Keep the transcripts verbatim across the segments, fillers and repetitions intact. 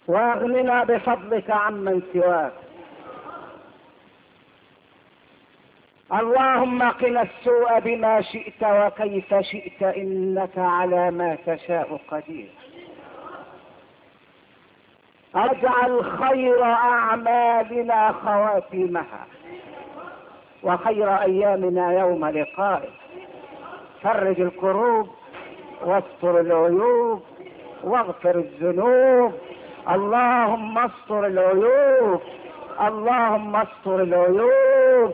واغننا بفضلك عمن سواك. اللهم قنا السوء بما شئت وكيف شئت، إنك على ما تشاء قدير. اجعل خير أعمالنا خواتيمها وخير أيامنا يوم لقائك. فرج الكروب واستر العيوب واغفر الذنوب. اللهم استر العيوب، اللهم استر العيوب.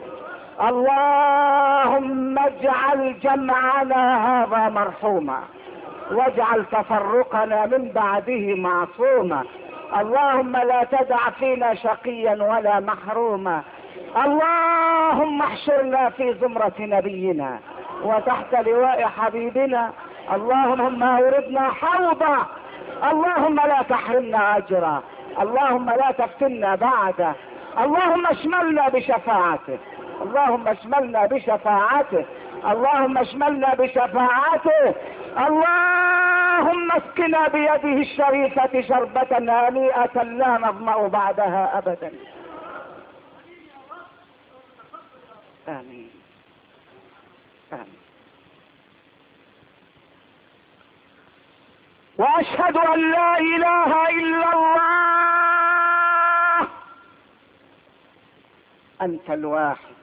اللهم اجعل جمعنا هذا مرحوما واجعل تفرقنا من بعده معصوما. اللهم لا تدع فينا شقيا ولا محروما. اللهم احشرنا في زمرة نبينا وتحت لواء حبيبنا. اللهم اوردنا حوضا. اللهم لا تحرمنا اجرا. اللهم لا تفتنا بعده. اللهم اشملنا بشفاعته. اللهم اشملنا بشفاعته. اللهم اشملنا بشفاعته. اللهم اسقنا بيده الشريفة شربة هنيئة لا نظمأ بعدها ابدا. آمين آمين. وأشهد أن لا إله إلا الله. أنت الواحد،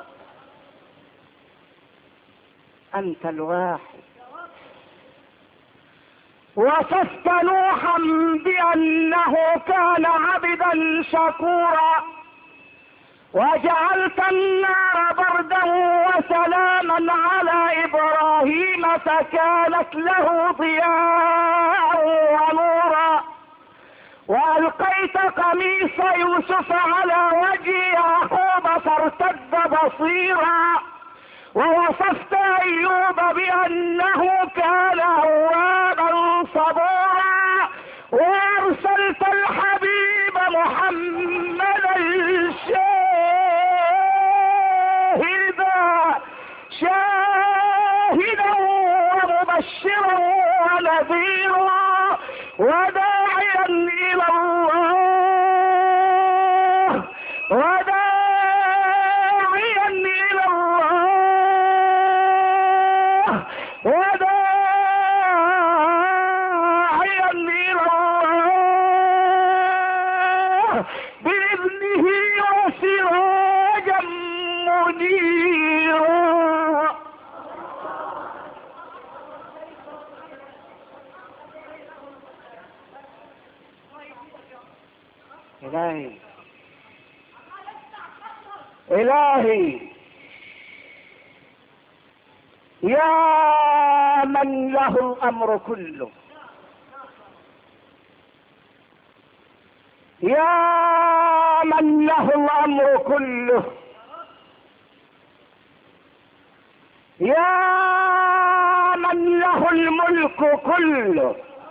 أنت الواحد. وصفت نوحا بأنه كان عبدا شكورا، وجعلت النار بردا وسلاما على إبراهيم فكانت له ضياء ونورا، وألقيت قميص يوسف على وجه يعقوب فارتد بصيرا، ووصفت أيوب بأنه كان أوابا صبورا، وأرسلت الحبيب محمدا شاهدا شاهدا ومبشرا ونذيرا وداعيا إلى الله وداعيا إلى الله وداعيا إلى الله بإذنه وسراجا منيرا. إلهي إلهي يا من له الأمر كله، يا من له الأمر كله، يا من له الملك كله،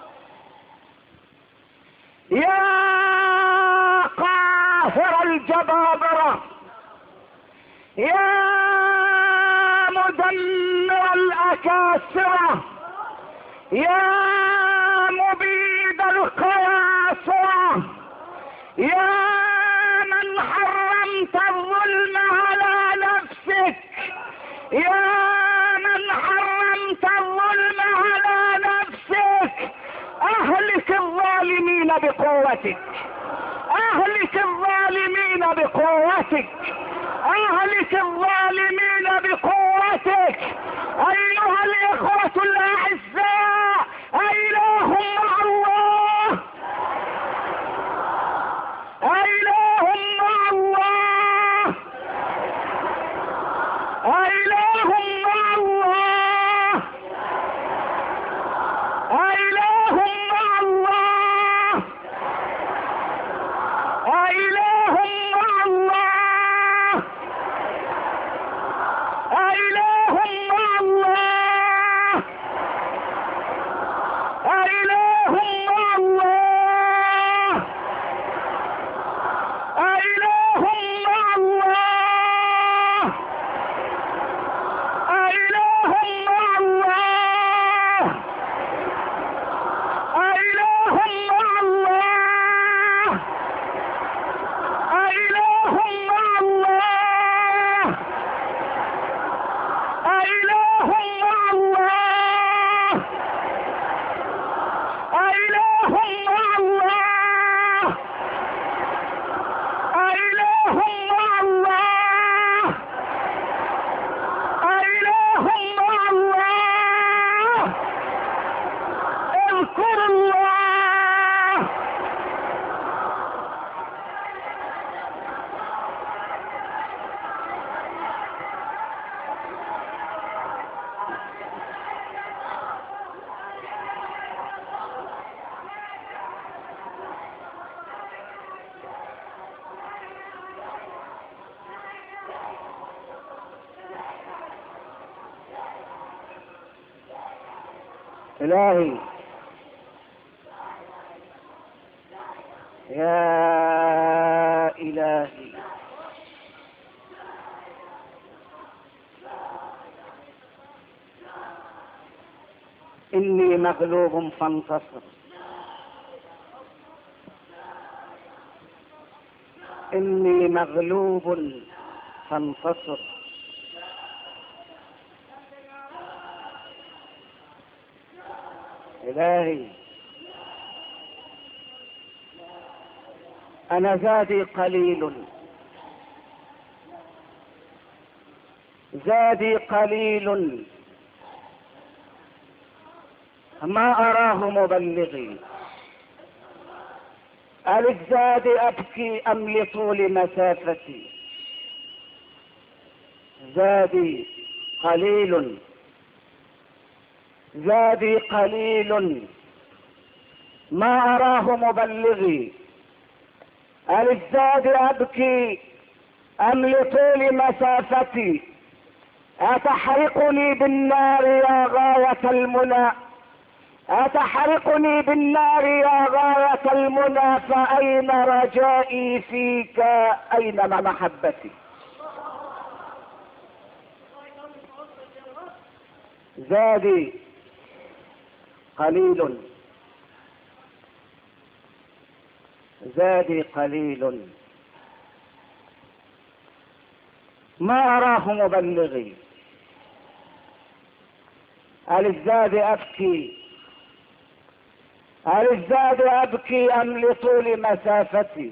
يا قاهر الجبابرة، يا مدمر الأكاسرة، يا مبيد القياصرة، يا من حرمت الظلم على نفسك، يا من حرمت الظلم على نفسك، اهلك الظالمين بقوتك، اهلك الظالمين بقوتك، اهلك الظالمين بقوتك. ايها الاخوة الاعزاء، اله مع الله، اله مع الله، اله مع الله، اله مع الله، اله مع الله، اله مع الله، اله إلهي يا إلهي إني مغلوب فانتصر، إني مغلوب فانتصر. إلهي أنا زادي قليل، زادي قليل ما أراه مبلغي، أللزاد أبكي أم لطول مسافتي؟ زادي قليل، زادي قليل ما أراه مبلغي، أللزاد أبكي أم لطول مسافتي؟ أتحرقني بالنار يا غاية المنى، أتحرقني بالنار يا غاية المنى، فأين رجائي فيك؟ أينما محبتي؟ زادي قليل، زادي قليل ما أراه مبلغي، أللزاد أبكي، أللزاد أبكي أم لطول مسافتي؟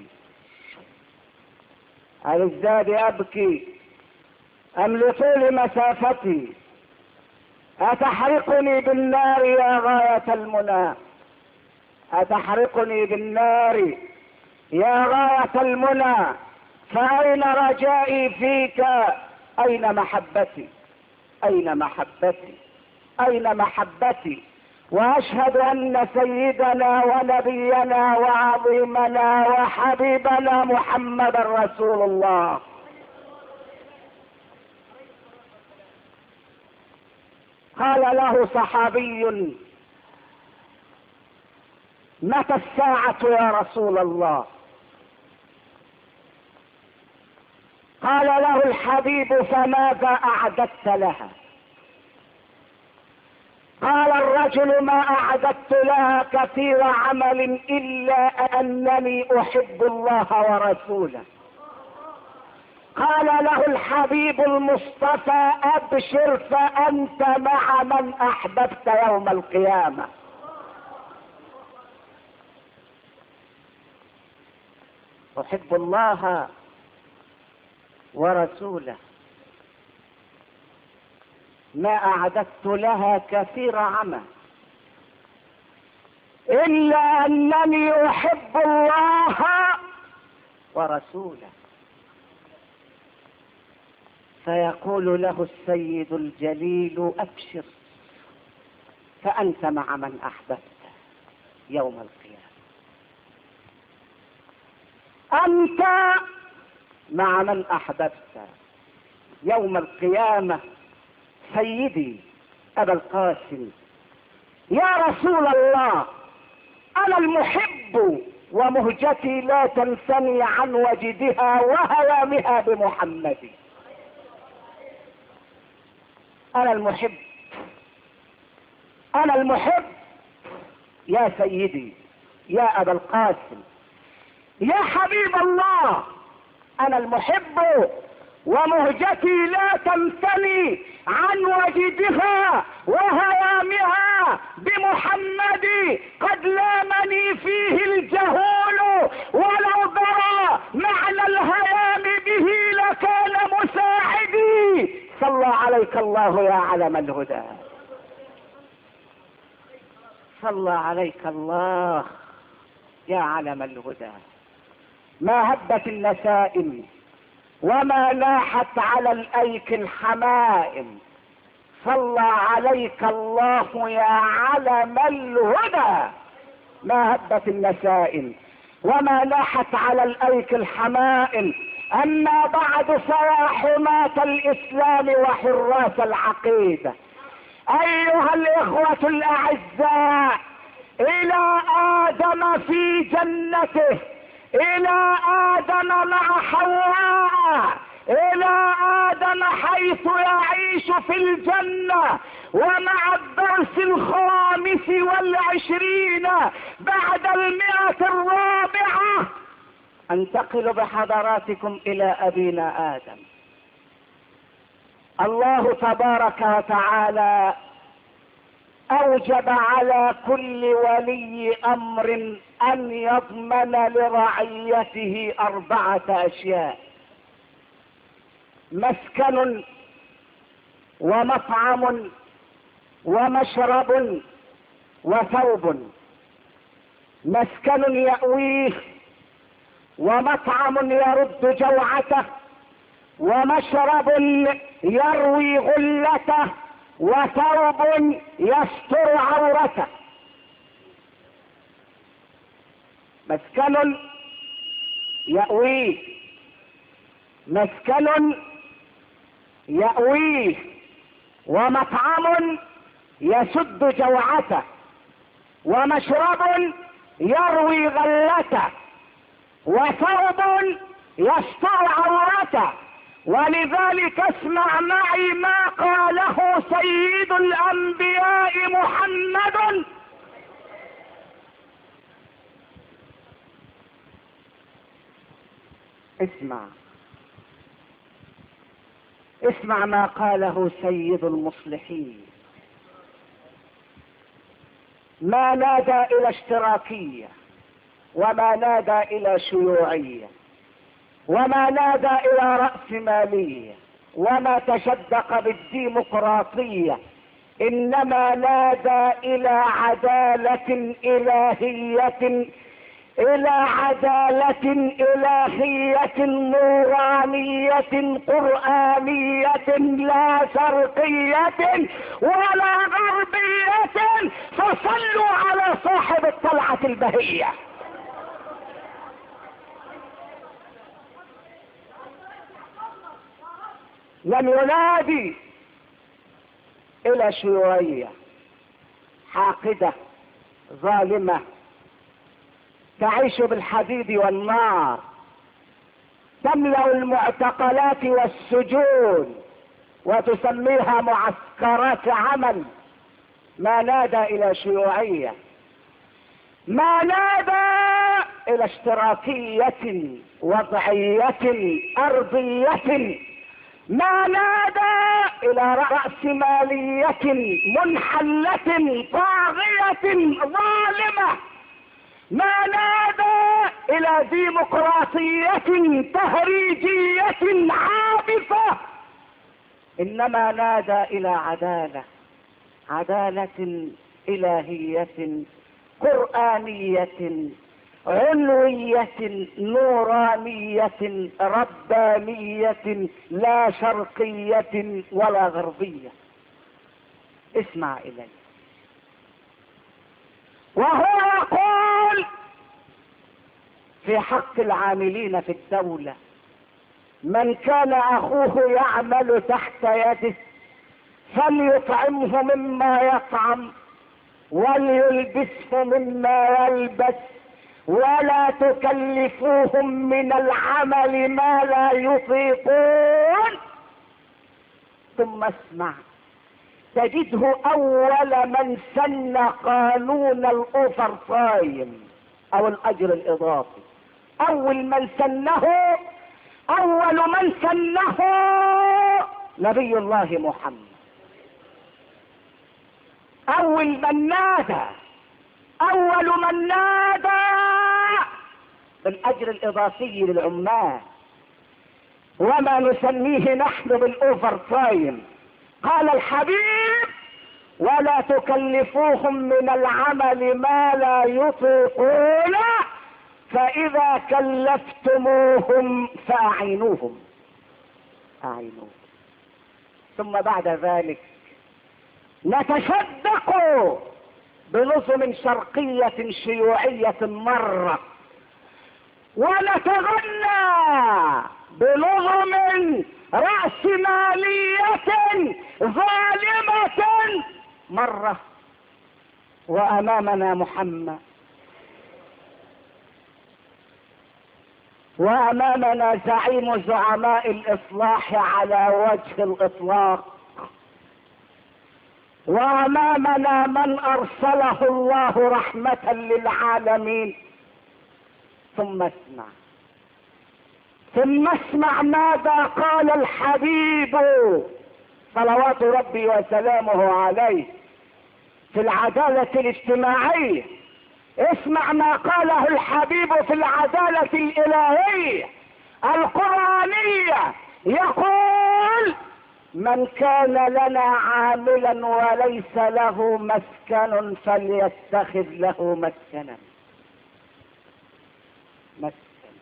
أللزاد أبكي أم لطول مسافتي؟ أتحرقني بالنار يا غاية المنى، أتحرقني بالنار يا غاية المنى، فأين رجائي فيك؟ أين محبتي؟ أين محبتي؟ أين محبتي؟ وأشهد أن سيدنا ونبينا وعظيمنا وحبيبنا محمد رسول الله. قال له صحابي: متى الساعة يا رسول الله؟ قال له الحبيب: فماذا أعددت لها؟ قال الرجل: ما أعددت لها كثير عمل إلا أنني أحب الله ورسوله. قال له الحبيب المصطفى: أبشر فأنت مع من أحببت يوم القيامة. أحب الله ورسوله، ما أعددت لها كثير عمل إلا أنني أحب الله ورسوله. فيقول له السيد الجليل: أبشر فأنت مع من أحببت يوم القيامة، أنت مع من أحببت يوم القيامة. سيدي أبا القاسم، يا رسول الله، أنا المحب ومهجتي لا تنثني عن وجدها وهوامها بمحمد. أنا المحب، أنا المحب يا سيدي يا أبا القاسم، يا حبيب الله، أنا المحب ومهجتي لا تمتني عن وجدها وهيامها بمحمد. قد لامني فيه الجهول ولو درى معنى الهيام به لكان مساعدي. صلى عليك الله يا علم الهدى، صلى عليك الله يا علم الهدى. ما هبت النسائم وما لاحت على الايك الحمائم. صلى عليك الله يا علم الهدى. ما هبت النسائم وما لاحت على الايك الحمائم. اما بعد فيا حماة الاسلام وحراس العقيدة، ايها الاخوة الاعزاء، الى ادم في جنته، الى ادم مع حواء، الى ادم حيث يعيش في الجنة، ومع الدرس الخامس والعشرين بعد المئة الرابعة انتقل بحضراتكم الى ابينا ادم. الله تبارك وتعالى اوجب على كل ولي امر ان يضمن لرعيته اربعة اشياء: مسكن، ومطعم، ومشرب، وثوب. مسكن يأويه، ومطعم يرد جوعته، ومشرب يروي غلته، وثوب يستر عورته. مسكن يأويه، مسكن يأويه، ومطعم يسد جوعته، ومشرب يروي غلته، وثوب يستر عورته. ولذلك اسمع معي ما قاله سيد الانبياء محمد اسمع اسمع ما قاله سيد المصلحين: ما نادى الى اشتراكية، وما نادى الى شيوعية، وما نادى الى رأسمالية، وما تشدق بالديمقراطية، انما نادى الى عدالة الهية، الى عدالة الهية نورانية قرآنية لا شرقية ولا غربية. فصلوا على صاحب الطلعة البهية. لم ينادي الى شيوعية حاقدة ظالمة تعيش بالحديد والنار، تملأ المعتقلات والسجون وتسميها معسكرات عمل. ما نادى الى شيوعية، ما نادى الى اشتراكية وضعية ارضية، ما نادى الى رأسمالية منحلة طاغية ظالمة، ما نادى الى ديمقراطية تهريجية عابثة، انما نادى الى عدالة، عدالة الهية قرآنية علوية نورانية ربانية لا شرقية ولا غربية. اسمع إلي. وهو يقول في حق العاملين في الدولة: من كان أخوه يعمل تحت يده فليطعمه مما يطعم وليلبسه مما يلبس، ولا تكلفوهم من العمل ما لا يطيقون. ثم اسمع: تجده اول من سن قانون الاوفر تايم او الاجر الاضافي. اول من سنه اول من سنه نبي الله محمد. اول من نادى اول من نادى بالاجر الاضافي للعمال، وما نسميه نحن بالاوفر تايم. قال الحبيب: ولا تكلفوهم من العمل ما لا يطيقون، فاذا كلفتموهم فاعينوهم اعينوهم. ثم بعد ذلك نتصدق بنظم شرقية شيوعية مرة، ونتغنى بنظم رأسمالية ظالمة مرة، وأمامنا محمد، وأمامنا زعيم زعماء الإصلاح على وجه الإطلاق، وأمامنا من أرسله الله رحمة للعالمين. ثم اسمع ثم اسمع ماذا قال الحبيب صلوات ربي وسلامه عليه في العدالة الاجتماعية. اسمع ما قاله الحبيب في العدالة الإلهية القرآنية، يقول: من كان لنا عاملا وليس له مسكن فليتخذ له مسكنا. مسكن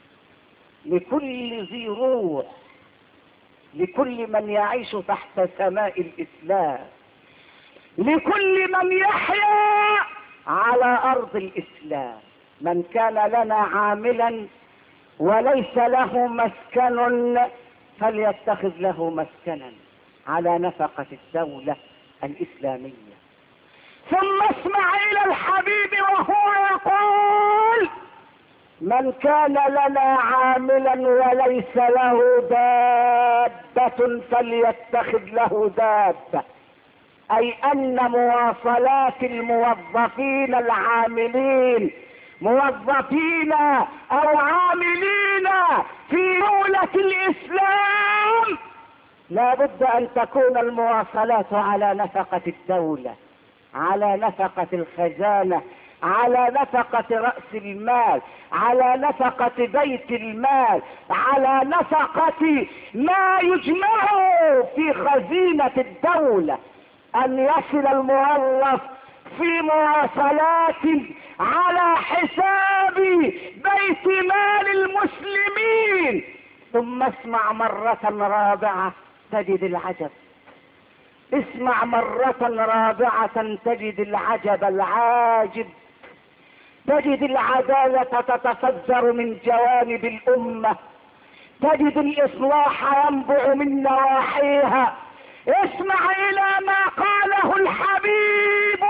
لكل ذي روح، لكل من يعيش تحت سماء الإسلام، لكل من يحيا على أرض الإسلام. من كان لنا عاملا وليس له مسكن فليتخذ له مسكنا على نفقة الدولة الإسلامية. ثم اسمع إلى الحبيب وهو يقول: من كان لنا عاملا وليس له دابة فليتخذ له دابة، أي أن مواصلات الموظفين العاملين، موظفين أو عاملين في دولة الإسلام، لا بد أن تكون المواصلات على نفقة الدولة، على نفقة الخزانة، على نفقة رأس المال، على نفقة بيت المال، على نفقة ما يجمع في خزينة الدولة. أن يصل الموظف في مواصلات على حساب بيت مال المسلمين. ثم اسمع مرة رابعة تجد العجب، اسمع مرة رابعة تجد العجب العاجب، تجد العدالة تتفجر من جوانب الأمة، تجد الإصلاح ينبع من نواحيها. اسمع إلى ما قاله الحبيب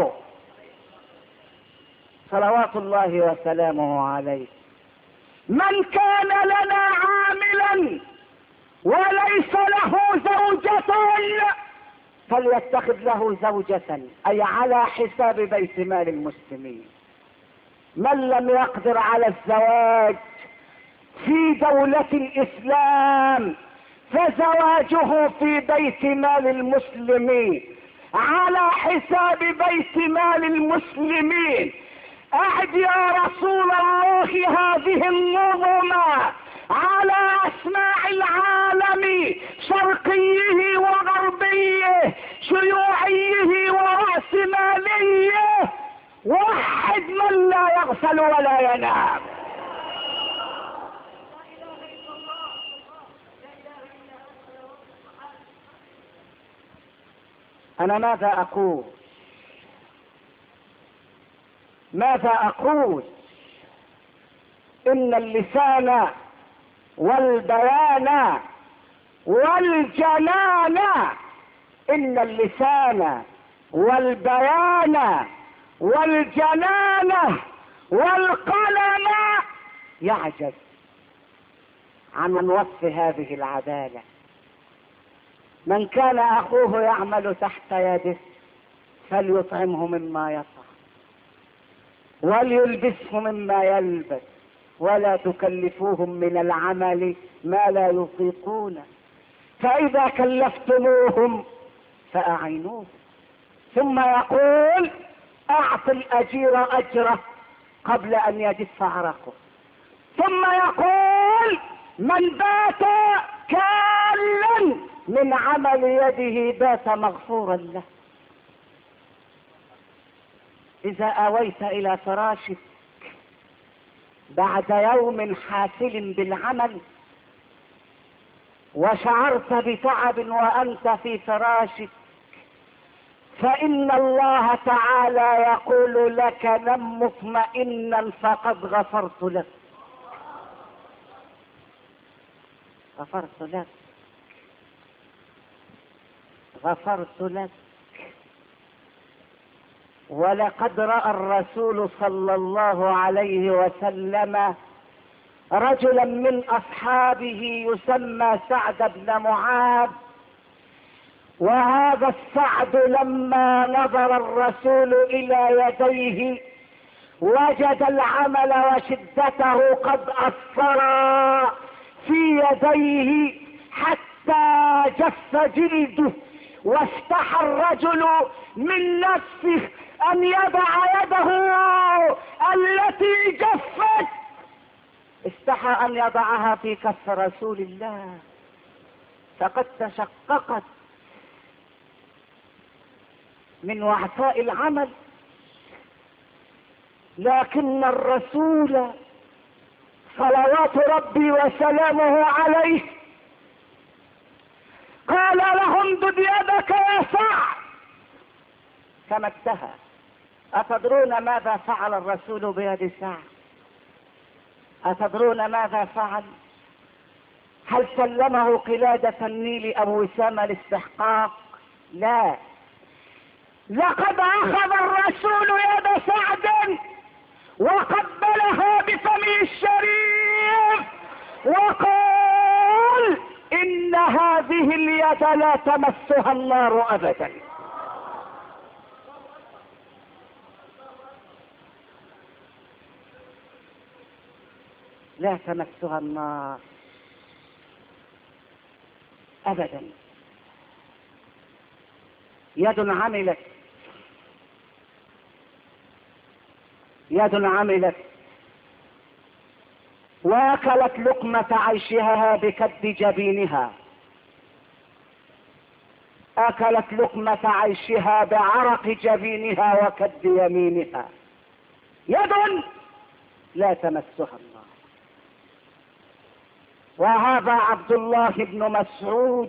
صلوات الله وسلامه عليه: من كان لنا عاملا وليس له زوجة فليتخذ له زوجة، أي على حساب بيت مال المسلمين. من لم يقدر على الزواج في دولة الإسلام فزواجه في بيت مال المسلمين على حساب بيت مال المسلمين. أعد يا رسول الله هذه النظمة على أسماع العالم، شرقيه وغربيه، شيوعيه ورأسماليه. وحد من لا يغفل ولا ينام. أنا ماذا أقول؟ ماذا أقول؟ إن اللسان والبيان والجنان، إن اللسان والبيان والجنان والقلم يعجز عن وصف هذه العدالة. من كان أخوه يعمل تحت يده فليطعمه مما يطعم وليلبسه مما يلبس، ولا تكلفوهم من العمل ما لا يطيقون، فإذا كلفتموهم فأعينوهم. ثم يقول: أعط الأجير أجره قبل أن يجف عرقه. ثم يقول: من بات كالا من عمل يده بات مغفورا له. إذا أويت إلى فراشك بعد يوم حافل بالعمل وشعرت بتعب وأنت في فراشك، فإن الله تعالى يقول لك: نم مطمئنا فقد غفرت لك. غفرت لك غفرت لك. ولقد رأى الرسول صلى الله عليه وسلم رجلا من أصحابه يسمى سعد بن معاذ، وهذا السعد لما نظر الرسول إلى يديه وجد العمل وشدته قد أثر في يديه حتى جف جلده، واستحى الرجل من نفسه أن يضع يده التي جفت، استحى أن يضعها في كف رسول الله فقد تشققت من وعثاء العمل. لكن الرسول صلوات ربي وسلامه عليه قال له امدد يدك يا سعد فمدها. أتدرون ماذا فعل الرسول بيد سعد؟ أتدرون ماذا فعل؟ هل سلمه قلادة النيل أو وسام الاستحقاق؟ لا، لقد أخذ الرسول يد سعد وقبلها بفمه الشريف وقال إن هذه اليد لا تمسها النار أبدا. لا تمسها النار أبدا. يد عملت يد عملت واكلت لقمة عيشها بكد جبينها، اكلت لقمة عيشها بعرق جبينها وكد يمينها. يد لا تمسها النار. وهذا عبد الله بن مسعود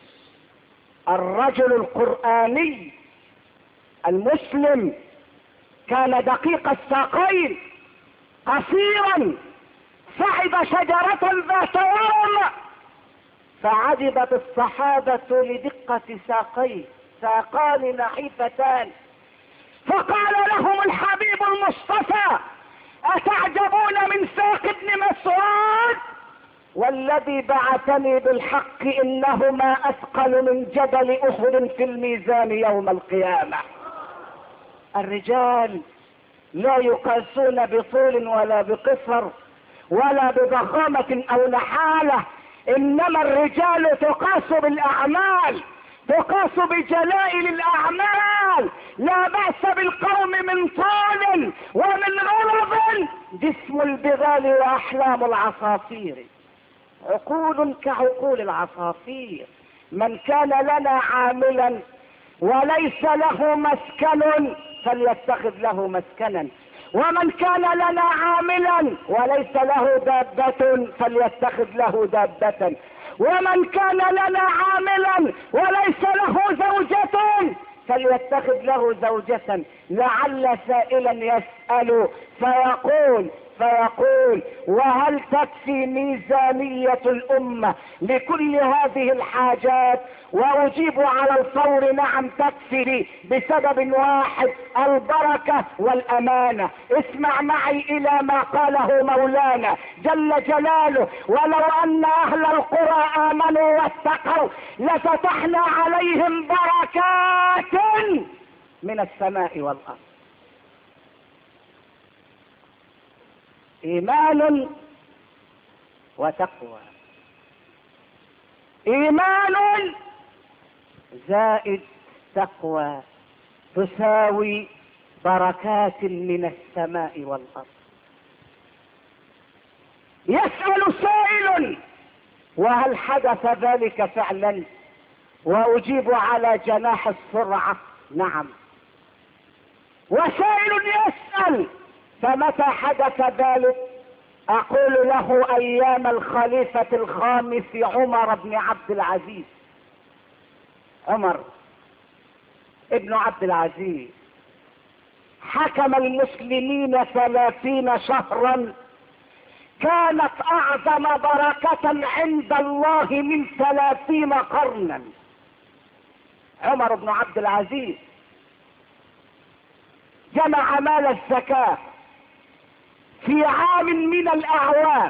الرجل القرآني المسلم، كان دقيق الساقين قصيرا، صعد شجرة ذات ورم فعجبت الصحابة لدقة ساقيه، ساقان نحيفتان، فقال لهم الحبيب المصطفى أتعجبون من ساق ابن مسعود؟ والذي بعثني بالحق إنهما أثقل من جبل أحد في الميزان يوم القيامة. الرجال لا يقاسون بطول ولا بقصر ولا بضخامة أو نحالة، إنما الرجال تقاس بالأعمال، تقاس بجلائل الأعمال. لا بأس بالقوم من طول ومن غلظ، جسم البغال وأحلام العصافير، عقول كعقول العصافير. من كان لنا عاملا وليس له مسكن فليتخذ له مسكنا، ومن كان لنا عاملا وليس له دابة فليتخذ له دابة، ومن كان لنا عاملا وليس له زوجة فليتخذ له زوجة. لعل سائلا يسأل فيقول فيقول وهل تكفي ميزانية الأمة لكل هذه الحاجات؟ وأجيب على الفور نعم تكفي بسبب واحد، البركة والأمانة. اسمع معي إلى ما قاله مولانا جل جلاله: ولو أن أهل القرى آمنوا واتقوا لفتحنا عليهم بركات من السماء والأرض. إيمان وتقوى، إيمان زائد تقوى تساوي بركات من السماء والأرض. يسأل سائل: وهل حدث ذلك فعلا؟ وأجيب على جناح السرعة: نعم. وسائل يسأل: فمتى حدث ذلك؟ أقول له: أيام الخليفة الخامس عمر بن عبد العزيز. عمر ابن عبد العزيز حكم المسلمين ثلاثين شهرا كانت اعظم بركة عند الله من ثلاثين قرنا. عمر بن عبد العزيز جمع مال الزكاة في عام من الاعوام،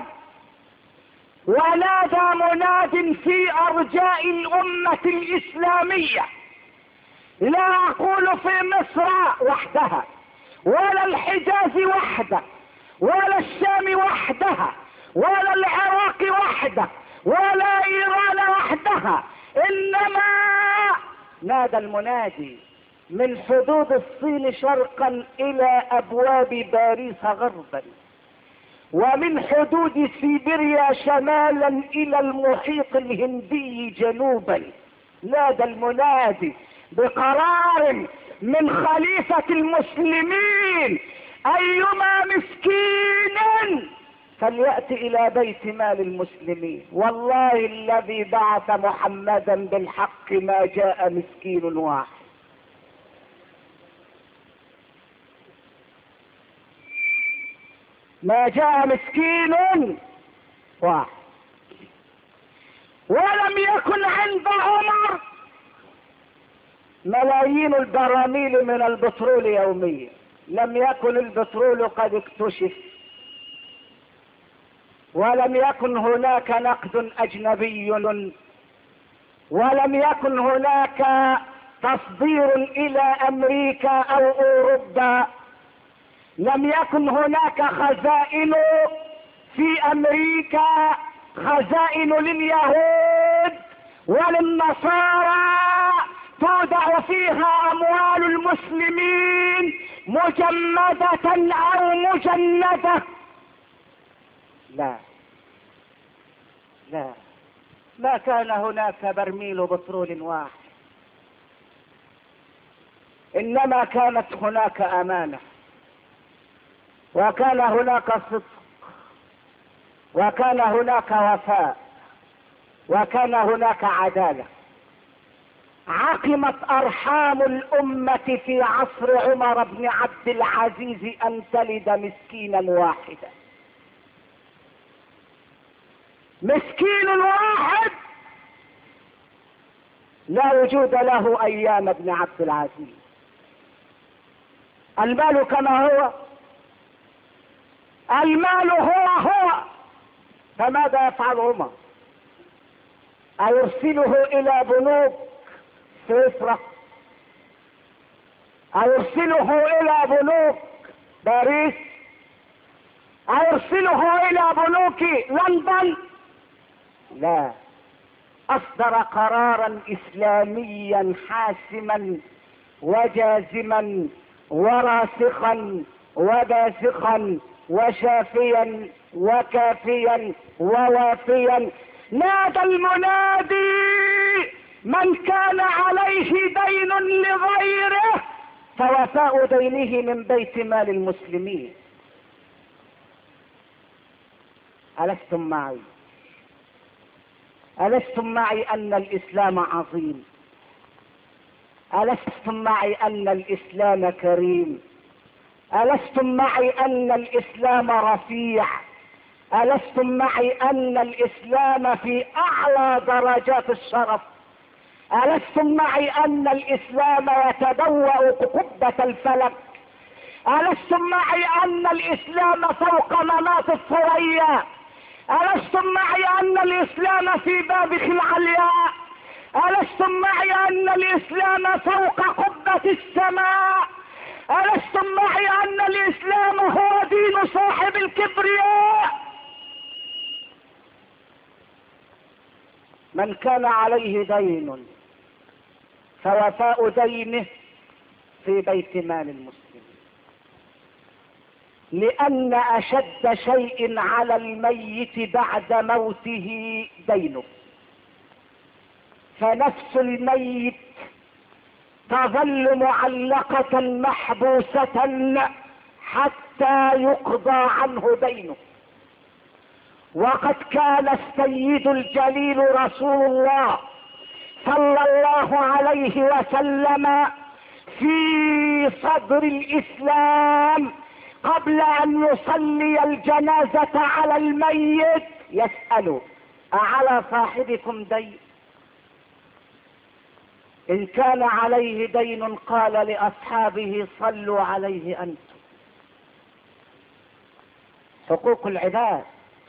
ونادى مناد في ارجاء الامة الاسلامية، لا اقول في مصر وحدها ولا الحجاز وحده ولا الشام وحدها ولا العراق وحده ولا ايران وحدها، انما نادى المنادي من حدود الصين شرقا الى ابواب باريس غربا، ومن حدود سيبيريا شمالا الى المحيط الهندي جنوبا. نادى المنادي بقرار من خليفة المسلمين: ايما مسكين فليأتي الى بيت مال المسلمين. والله الذي بعث محمدا بالحق ما جاء مسكين واحد. ما جاء مسكين واحد. ولم يكن عند عمر ملايين البراميل من البترول يوميا، لم يكن البترول قد اكتشف، ولم يكن هناك نقد اجنبي، ولم يكن هناك تصدير الى امريكا او اوروبا، لم يكن هناك خزائن في امريكا، خزائن لليهود وللنصارى تودع فيها اموال المسلمين مجمدة او مجندة. لا لا ما كان هناك برميل بترول واحد، انما كانت هناك امانة، وكان هناك صدق، وكان هناك وفاء، وكان هناك عدالة. عقمت ارحام الامة في عصر عمر بن عبد العزيز ان تلد مسكينا واحدا. مسكين واحد لا وجود له ايام ابن عبد العزيز. المال كما هو، المال هو هو، فماذا يفعل عمر؟ أيرسله إلى بنوك سويسرا؟ أيرسله إلى بنوك باريس؟ أيرسله إلى بنوك لندن؟ لا، أصدر قرارا إسلاميا حاسما وجازما وراسخا وباسخا وشافيا وكافيا ووافيا. نادى المنادي: من كان عليه دين لغيره فوفاء دينه من بيت مال المسلمين. ألستم معي؟ ألستم معي أن الإسلام عظيم؟ ألستم معي أن الإسلام كريم؟ ألستم معي أن الإسلام رفيع؟ ألستم معي أن الإسلام في أعلى درجات الشرف؟ ألستم معي أن الإسلام يتبوأ قبة الفلك؟ ألستم معي أن الإسلام فوق مناط الثريا؟ ألستم معي أن الإسلام في بابخ العلياء؟ ألستم معي أن الإسلام فوق قبة السماء؟ ألستم معي أن الإسلام هو دين صاحب الكبرياء؟ من كان عليه دين فوفاء دينه في بيت مال المسلمين، لأن أشد شيء على الميت بعد موته دينه، فنفس الميت تظل معلقة محبوسة حتى يقضى عنه دينه. وقد كان السيد الجليل رسول الله صلى الله عليه وسلم في صدر الإسلام قبل ان يصلي الجنازة على الميت يسأل: أعلى صاحبكم دين؟ إن كان عليه دين قال لأصحابه: صلوا عليه أنتم. حقوق العباد.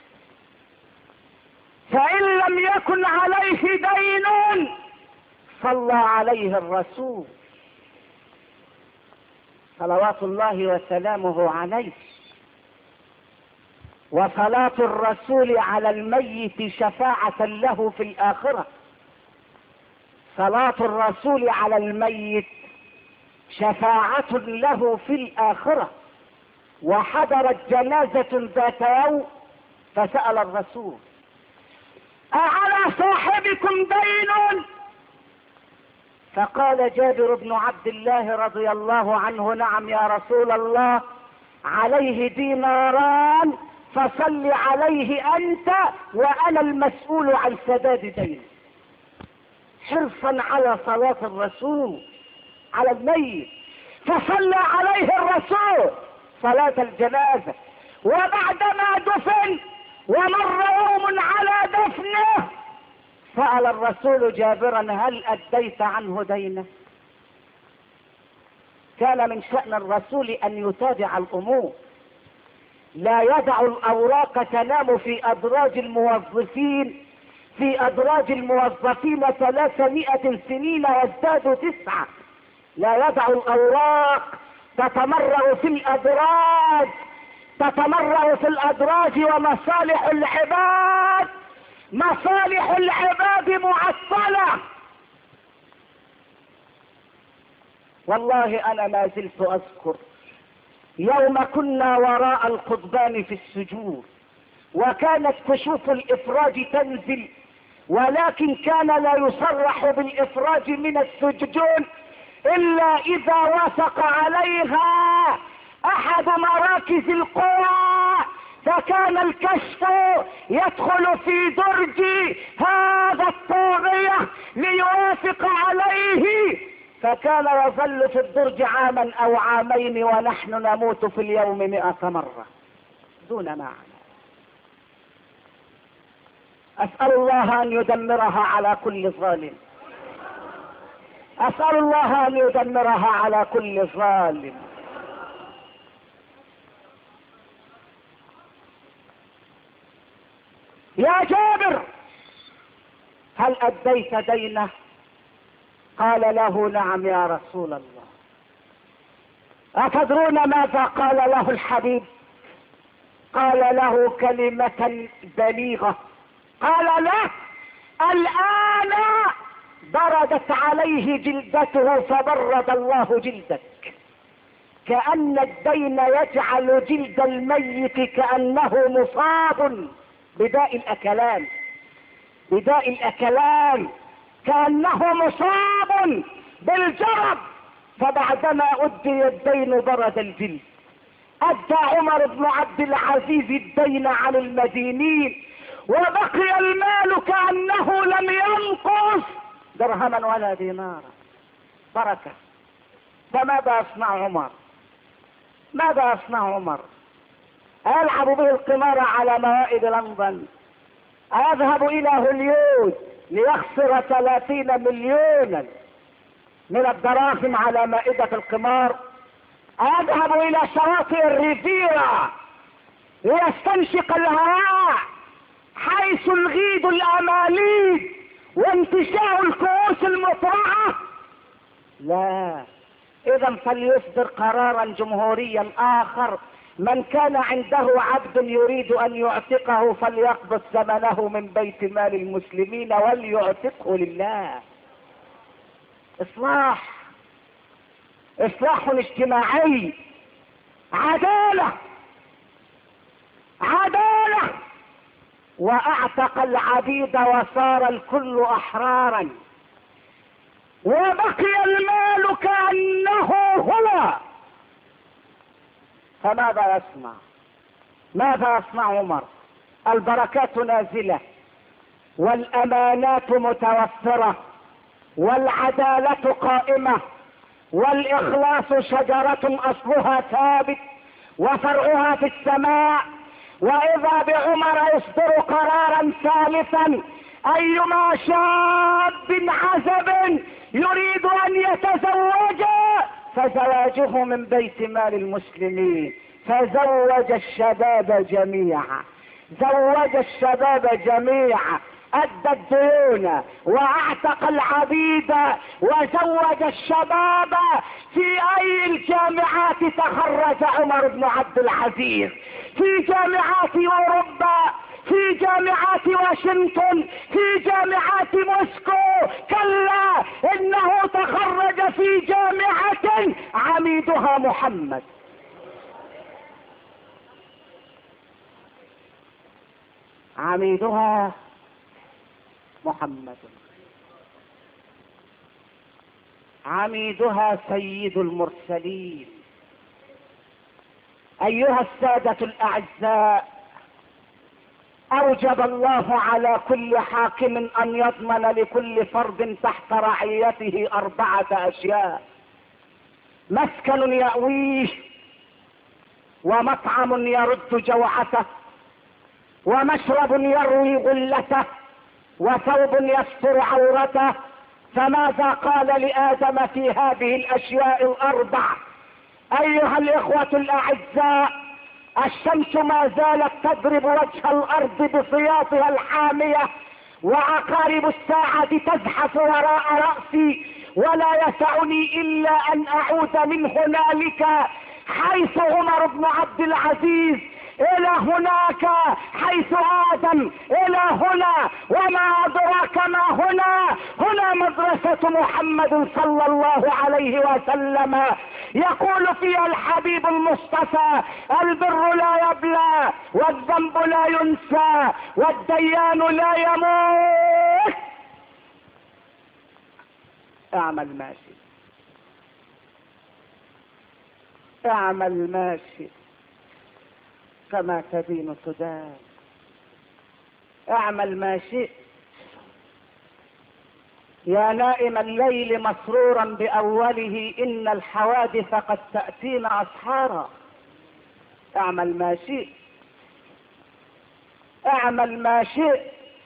فإن لم يكن عليه دين صلى عليه الرسول صلوات الله وسلامه عليه. وصلاة الرسول على الميت شفاعة له في الآخرة. صلاة الرسول على الميت شفاعة له في الآخرة. وحضرت جنازة ذات يوم فسأل الرسول: أعلى صاحبكم دين؟ فقال جابر بن عبد الله رضي الله عنه: نعم يا رسول الله، عليه ديناران فصل عليه أنت وأنا المسؤول عن سداد دينه. حرصا على صلاة الرسول على الميت، فصلى عليه الرسول صلاة الجنازة. وبعدما دفن ومر يوم على دفنه سأل الرسول جابرا: هل أديت عنه دينه؟ كان من شأن الرسول أن يتابع الأمور، لا يدع الأوراق تنام في أدراج الموظفين في أدراج الموظفين ثلاثمائة سنين وازدادوا تسعة. لا يدع الأوراق تتمرغ في الأدراج تتمرغ في الأدراج ومصالح العباد مصالح العباد معطلة. والله أنا ما زلت أذكر يوم كنا وراء القضبان في السجون، وكانت كشوف الإفراج تنزل، ولكن كان لا يصرح بالإفراج من السجون إلا إذا وافق عليها أحد مراكز القوى، فكان الكشف يدخل في درج هذا الطاغية ليوافق عليه، فكان يظل في الدرج عاما أو عامين ونحن نموت في اليوم مئة مرة دون معنى. أسأل الله أن يدمرها على كل ظالم. أسأل الله أن يدمرها على كل ظالم. يا جابر، هل أديت دينه؟ قال له: نعم يا رسول الله. أتدرون ماذا قال له الحبيب؟ قال له كلمة بليغة، قال له: الآن بردت عليه جلدته فبرد الله جلدك. كأن الدين يجعل جلد الميت كأنه مصاب بداء الأكلان بداء الأكلان كأنه مصاب بالجرب، فبعدما أدي الدين برد الجلد. أدى عمر بن عبد العزيز الدين عن المدينين وبقي المال كأنه لم ينقص درهما ولا دينارا. بركة. فماذا يصنع عمر؟ ماذا يصنع عمر؟ ألعب به القمار على موائد لندن؟ أذهب إلى هوليود ليخسر ثلاثين مليونا من الدراهم على مائدة القمار؟ أذهب إلى شواطئ الريفيرا ليستنشق الهواء حيث الغيد الأماليد وانتشاء الكؤوس المطرعة؟ لا. إذا فليصدر قرارا جمهوريا آخر: من كان عنده عبد يريد أن يعتقه فليقبض ثمنه من بيت مال المسلمين وليعتقه لله. إصلاح إصلاح اجتماعي، عدالة عدالة. وأعتق العبيد وصار الكل أحرارا، وبقي المال كأنه هو. فماذا يصنع؟ ماذا يصنع عمر؟ البركات نازلة، والأمانات متوفرة، والعدالة قائمة، والإخلاص شجرة أصلها ثابت، وفرعها في السماء. واذا بعمر يصدر قرارا ثالثا: ايما شاب عزب يريد ان يتزوج فزواجه من بيت مال المسلمين. فزوج الشباب جميعا، زوج الشباب جميعا، ادى الديون واعتق العبيد وزوج الشباب. في اي الجامعات تخرج عمر بن عبد العزيز؟ في جامعات اوروبا، في جامعات واشنطن، في جامعات موسكو؟ كلا، انه تخرج في جامعة عميدها محمد. عميدها محمد، عميدها سيد المرسلين. ايها السادة الاعزاء، اوجب الله على كل حاكم ان يضمن لكل فرد تحت رعيته اربعة اشياء: مسكن يأويه، ومطعم يرد جوعته، ومشرب يروي غلته، وثوب يستر عورته. فماذا قال لآدم في هذه الاشياء الاربع؟ ايها الاخوة الاعزاء، الشمس ما زالت تضرب وجه الارض بسياطها الحامية، وعقارب الساعة تزحف وراء رأسي، ولا يسعني الا ان اعود من هنالك حيث عمر بن عبد العزيز الى هناك حيث ادم، الى هنا وما ادراك ما هنا. هنا مدرسة محمد صلى الله عليه وسلم، يقول فيها الحبيب المصطفى: البر لا يبلى، والذنب لا ينسى، والديان لا يموت. اعمل ماشي، اعمل ماشي، كما تدين تدان. اعمل ما شئت يا نائم الليل مسرورا بأوله، إن الحوادث قد تأتينا أسحارا. اعمل ما شئت، اعمل ما شئت،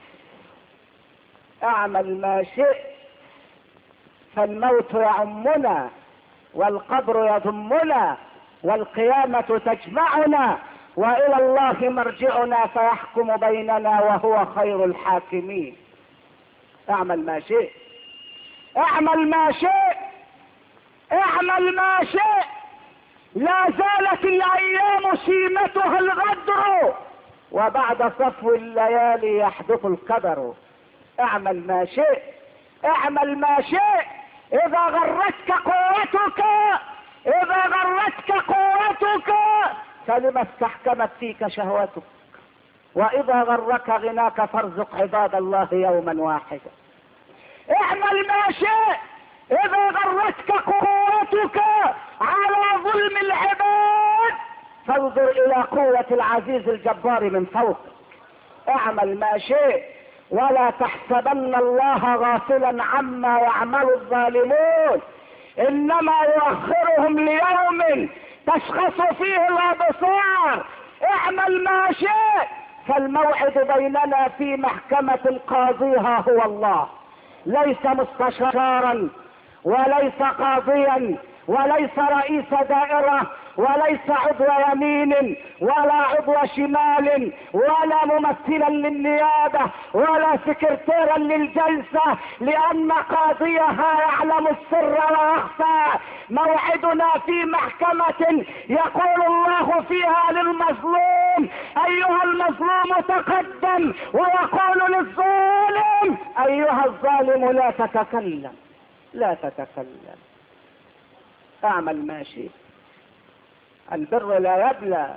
اعمل ما شئت، فالموت يعمنا، والقبر يضمنا، والقيامة تجمعنا، وإلى الله مرجعنا فيحكم بيننا وهو خير الحاكمين. اعمل ما شئت، اعمل ما شئت، اعمل ما شئت. لا زالت الايام سيمتها الغدر، وبعد صفو الليالي يحدث القدر. اعمل ما شئت، اعمل ما شئت. اذا غرتك قوتك، اذا غرتك قوتك فلما استحكمت فيك شهوتك، واذا غرك غناك فارزق عباد الله يوما واحدا. اعمل ما شئت. اذا غرتك قوتك على ظلم العباد فانظر الى قوة العزيز الجبار من فوق. اعمل ما شئت، ولا تحسبن الله غافلا عما يعمل الظالمون، انما يؤخرهم ليوم تشخص فيه الابصار. اعمل ما شئت، فالموعد بيننا في محكمة قاضيها هو الله، ليس مستشارا، وليس قاضيا، وليس رئيس دائرة، وليس عضو يمين، ولا عضو شمال، ولا ممثلا للنيابة، ولا سكرتيرا للجلسة، لأن قاضيها يعلم السر ويخفى. موعدنا في محكمة يقول الله فيها للمظلوم: أيها المظلوم تقدم، ويقول للظالم: أيها الظالم لا تتكلم، لا تتكلم. اعمل ما شئت. البر لا يبلى،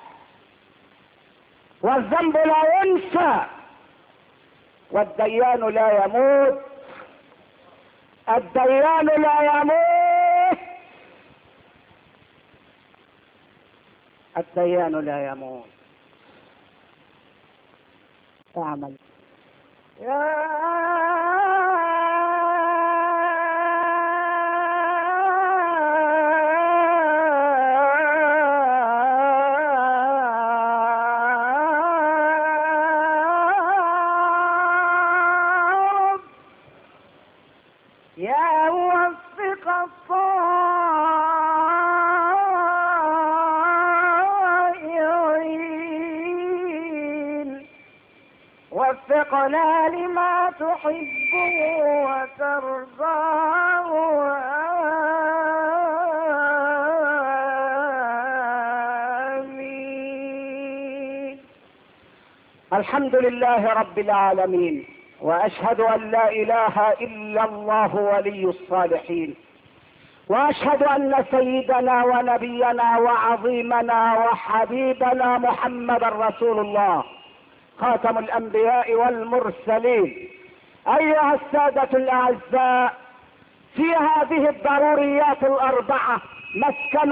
والذنب لا ينسى، والديان لا يموت. الديان لا يموت، الديان لا يموت. اعمل يا وفقنا لما تحب وترضاه. آمين. الحمد لله رب العالمين، وأشهد أن لا إله إلا الله ولي الصالحين، وأشهد أن سيدنا ونبينا وعظيمنا وحبيبنا محمد رسول الله خاتم الأنبياء والمرسلين. أيها السادة الأعزاء، في هذه الضروريات الأربعة مسكن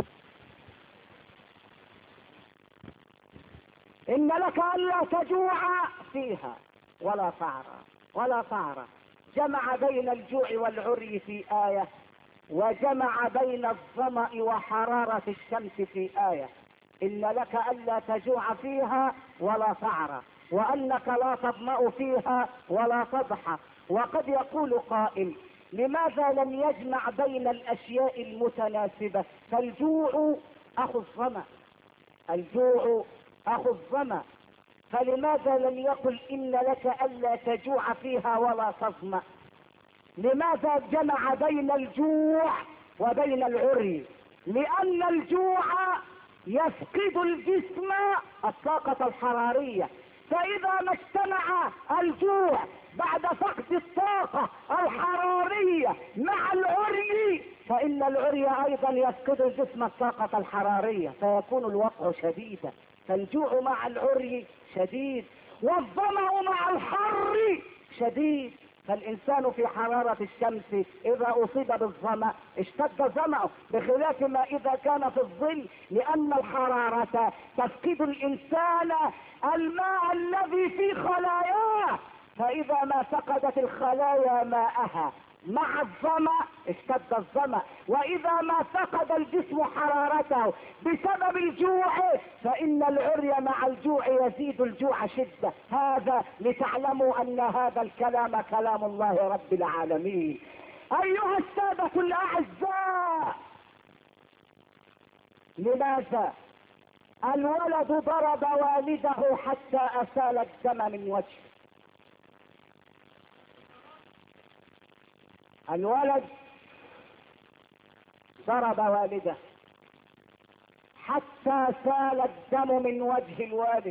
إن لك ألا تجوع فيها ولا تعرى ولا تعرى. جمع بين الجوع والعري في آية، وجمع بين الظمأ وحرارة الشمس في آية. إن لك ألا تجوع فيها ولا تعرى، وأنك لا تظمأ فيها ولا تضحى. وقد يقول قائل: لماذا لم يجمع بين الأشياء المتناسبة؟ فالجوع أخو الظمأ، الجوع أخو الظمأ، فلماذا لم يقل إن لك ألا تجوع فيها ولا تظمأ؟ لماذا جمع بين الجوع وبين العري؟ لأن الجوع يفقد الجسم الطاقة الحرارية، فإذا ما اجتمع الجوع بعد فقد الطاقة الحرارية مع العري، فإن العري أيضا يفقد الجسم الطاقة الحرارية، فيكون الوقع شديدا. فالجوع مع العري شديد، والظمأ مع الحر شديد. فالإنسان في حرارة الشمس إذا أصيب بالظمأ اشتد ظمأه، بخلاف ما إذا كان في الظل، لأن الحرارة تفقد الإنسان الماء الذي في خلاياه، فإذا ما فقدت الخلايا ماءها مع الظمأ اشتد الظمأ، وإذا ما فقد الجسم حرارته بسبب الجوع فإن العري مع الجوع يزيد الجوع شدة. هذا لتعلموا أن هذا الكلام كلام الله رب العالمين. أيها السادة الأعزاء، لماذا الولد ضرب والده حتى أسال الدم من وجهه؟ الولد ضرب والده حتى سال الدم من وجه الوالد،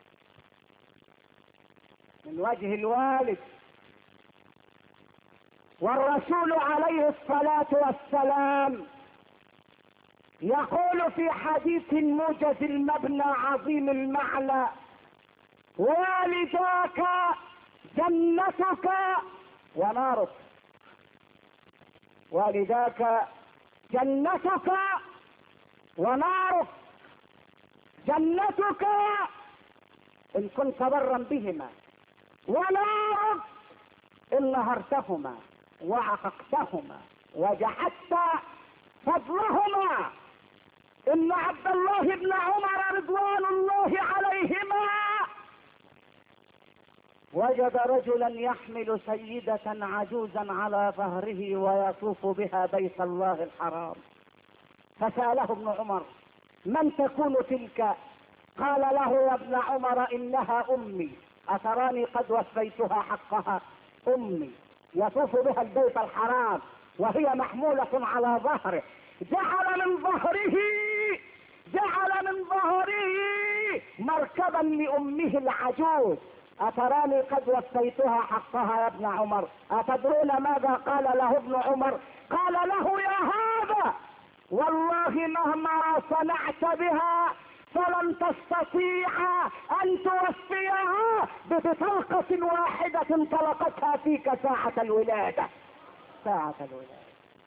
من وجه الوالد. والرسول عليه الصلاة والسلام يقول في حديث موجز المبنى عظيم المعنى: والداك جنتك ونارك، والداك جنتك ونارك. جنتك إن كنت برا بهما، ونارك إن نهرتهما وعققتهما وجحدت فضلهما. إن عبد الله بن عمر رضوان الله عليهما وجد رجلا يحمل سيدة عجوزا على ظهره ويطوف بها بيت الله الحرام، فسأله ابن عمر: من تكون تلك؟ قال له: يا ابن عمر، إنها أمي، أتراني قد وفيتها حقها. أمي يطوف بها البيت الحرام وهي محمولة على ظهره. جعل من ظهره جعل من ظهره مركبا لأمه العجوز. أتراني قد وفيتها حقها يا ابن عمر. أتدرون ماذا قال له ابن عمر؟ قال له: يا هذا، والله مهما صنعت بها فلن تستطيع أن توفيها بطلقة واحدة طلقتها فيك ساعة الولادة. ساعة الولادة.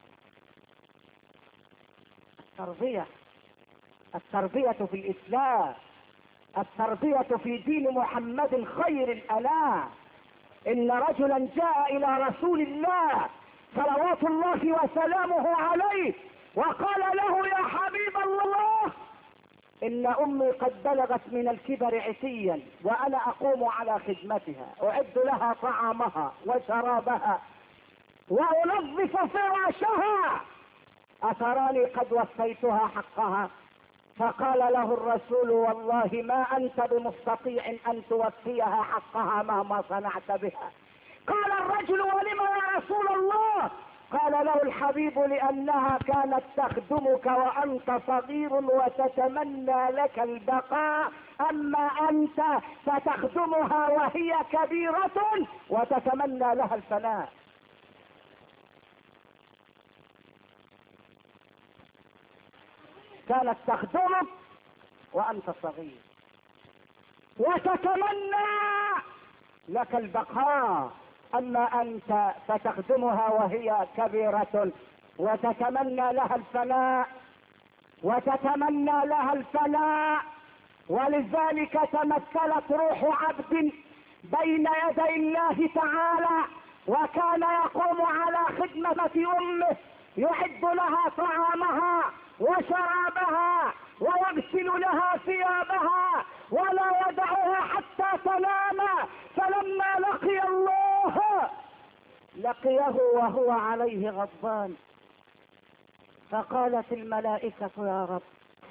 التربية التربية في الإسلام، التربية في دين محمد خير الأنام. إن رجلا جاء إلى رسول الله صلوات الله وسلامه عليه وقال له: يا حبيب الله، إن أمي قد بلغت من الكبر عتيا وأنا أقوم على خدمتها، أعد لها طعامها وشرابها وأنظف فراشها، أتراني قد وفيتها حقها؟ فقال له الرسول والله ما انت بمستطيع ان توفيها حقها مهما صنعت بها. قال الرجل ولم يا رسول الله؟ قال له الحبيب لانها كانت تخدمك وانت صغير وتتمنى لك البقاء، اما انت فتخدمها وهي كبيرة وتتمنى لها الفناء. كانت تخدمك وانت صغير وتتمنى لك البقاء، اما انت فتخدمها وهي كبيرة وتتمنى لها الفناء وتتمنى لها الفناء. ولذلك تمثلت روح عبد بين يدي الله تعالى، وكان يقوم على خدمة امه، يعد لها طعامها وشرابها ويغسل لها ثيابها ولا يدعها حتى تنام. فلما لقي الله لقيه وهو عليه غضبان، فقالت الملائكة يا رب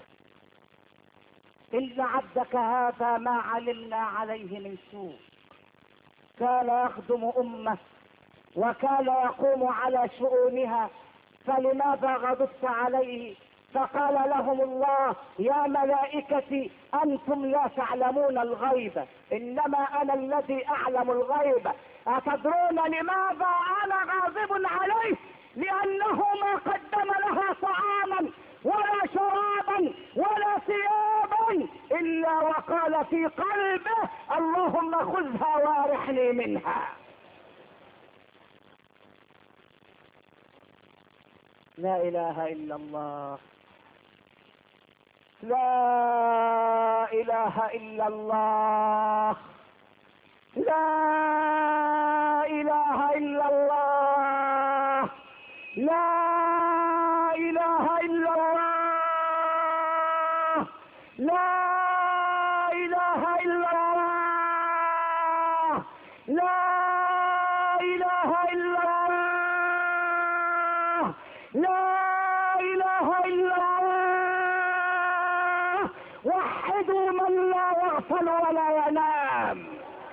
إن عبدك هذا ما علمنا عليه من سوء، كان يخدم أمه وكان يقوم على شؤونها، فلماذا غضبت عليه؟ فقال لهم الله يا ملائكتي أنتم لا تعلمون الغيب، إنما أنا الذي أعلم الغيب. أتدرون لماذا أنا غاضب عليه؟ لأنه ما قدم لها طعاما ولا شرابا ولا ثيابا إلا وقال في قلبه اللهم خذها وارحني منها. لا إله إلا الله، لا إله إلا الله، لا إله إلا الله، لا إله إلا الله، لا إله إلا الله، لا إله إلا الله، لا إله إلا الله. وحدوا من لا يغفل ولا ينام.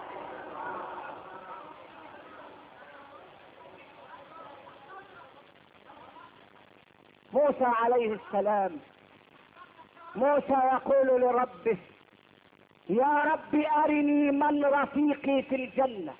موسى عليه السلام، موسى يقول لربه يا رب أرني من رفيقي في الجنة.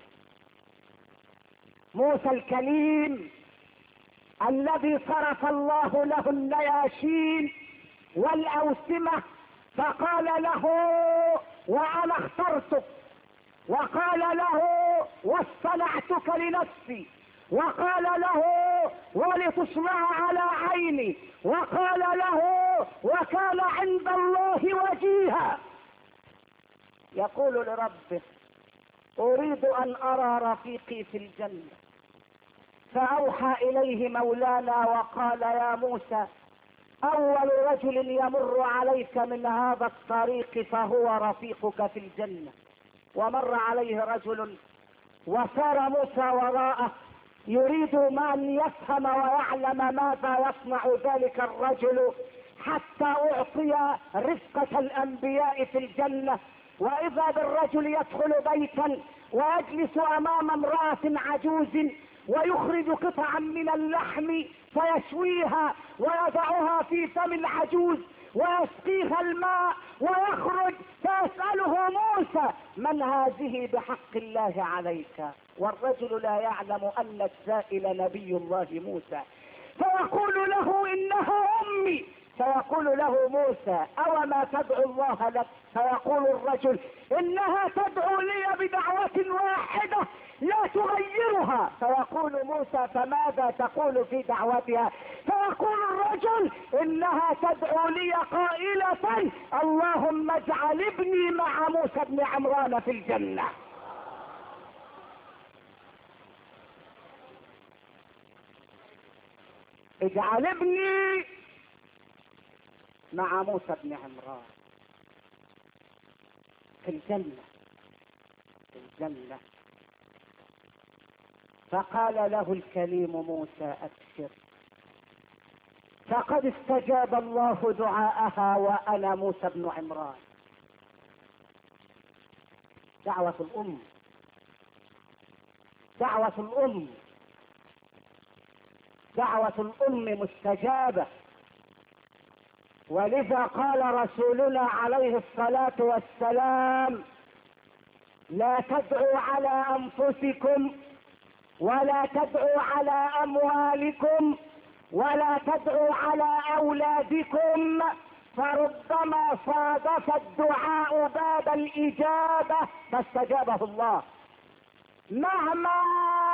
موسى الكليم الذي صرف الله له النياشين والأوسمة، فقال له وأنا اخترتك، وقال له واصطنعتك لنفسي، وقال له ولتصنع على عيني، وقال له وكان عند الله وجيها. يقول لربه أريد أن أرى رفيقي في الجنة، فأوحى إليه مولانا وقال يا موسى أول رجل يمر عليك من هذا الطريق فهو رفيقك في الجنة. ومر عليه رجل وسار موسى وراءه يريد أن يفهم ويعلم ماذا يصنع ذلك الرجل، حتى أعطي رفقة الأنبياء في الجنة. وإذا بالرجل يدخل بيتا ويجلس أمام امرأة عجوز ويخرج قطعا من اللحم فيشويها ويضعها في فم العجوز ويسقيها الماء ويخرج فيسأله موسى من هذه بحق الله عليك؟ والرجل لا يعلم أن السائل نبي الله موسى، فيقول له إنها أمي، فيقول له موسى أوما تدعو الله لك؟ فيقول الرجل إنها تدعو لي بدعوة واحدة لا تغيرها. فيقول موسى فماذا تقول في دعوتها؟ فيقول الرجل إنها تدعو لي قائلة اللهم اجعل ابني مع موسى بن عمران في الجنة. اجعل ابني مع موسى بن عمران في الجنة، في الجنة. فقال له الكليم موسى أبشر فقد استجاب الله دعاءها وأنا موسى بن عمران. دعوة الأم، دعوة الأم، دعوة الأم مستجابة. ولذا قال رسولنا عليه الصلاة والسلام: لا تدعوا على أنفسكم ولا تدعوا على أموالكم ولا تدعوا على أولادكم، فربما صادف الدعاء باب الإجابة فاستجابه الله. مهما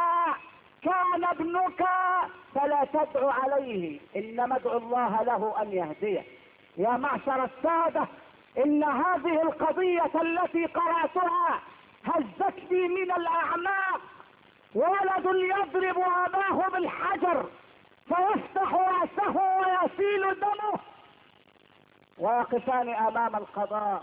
كان ابنك فلا تدعو عليه، إنما ادعو الله له أن يهديه. يا معشر السادة، إن هذه القضية التي قرأتها هزتني من الأعماق. ولد يضرب أباه بالحجر فيفتح رأسه ويسيل دمه ويقفان أمام القضاء.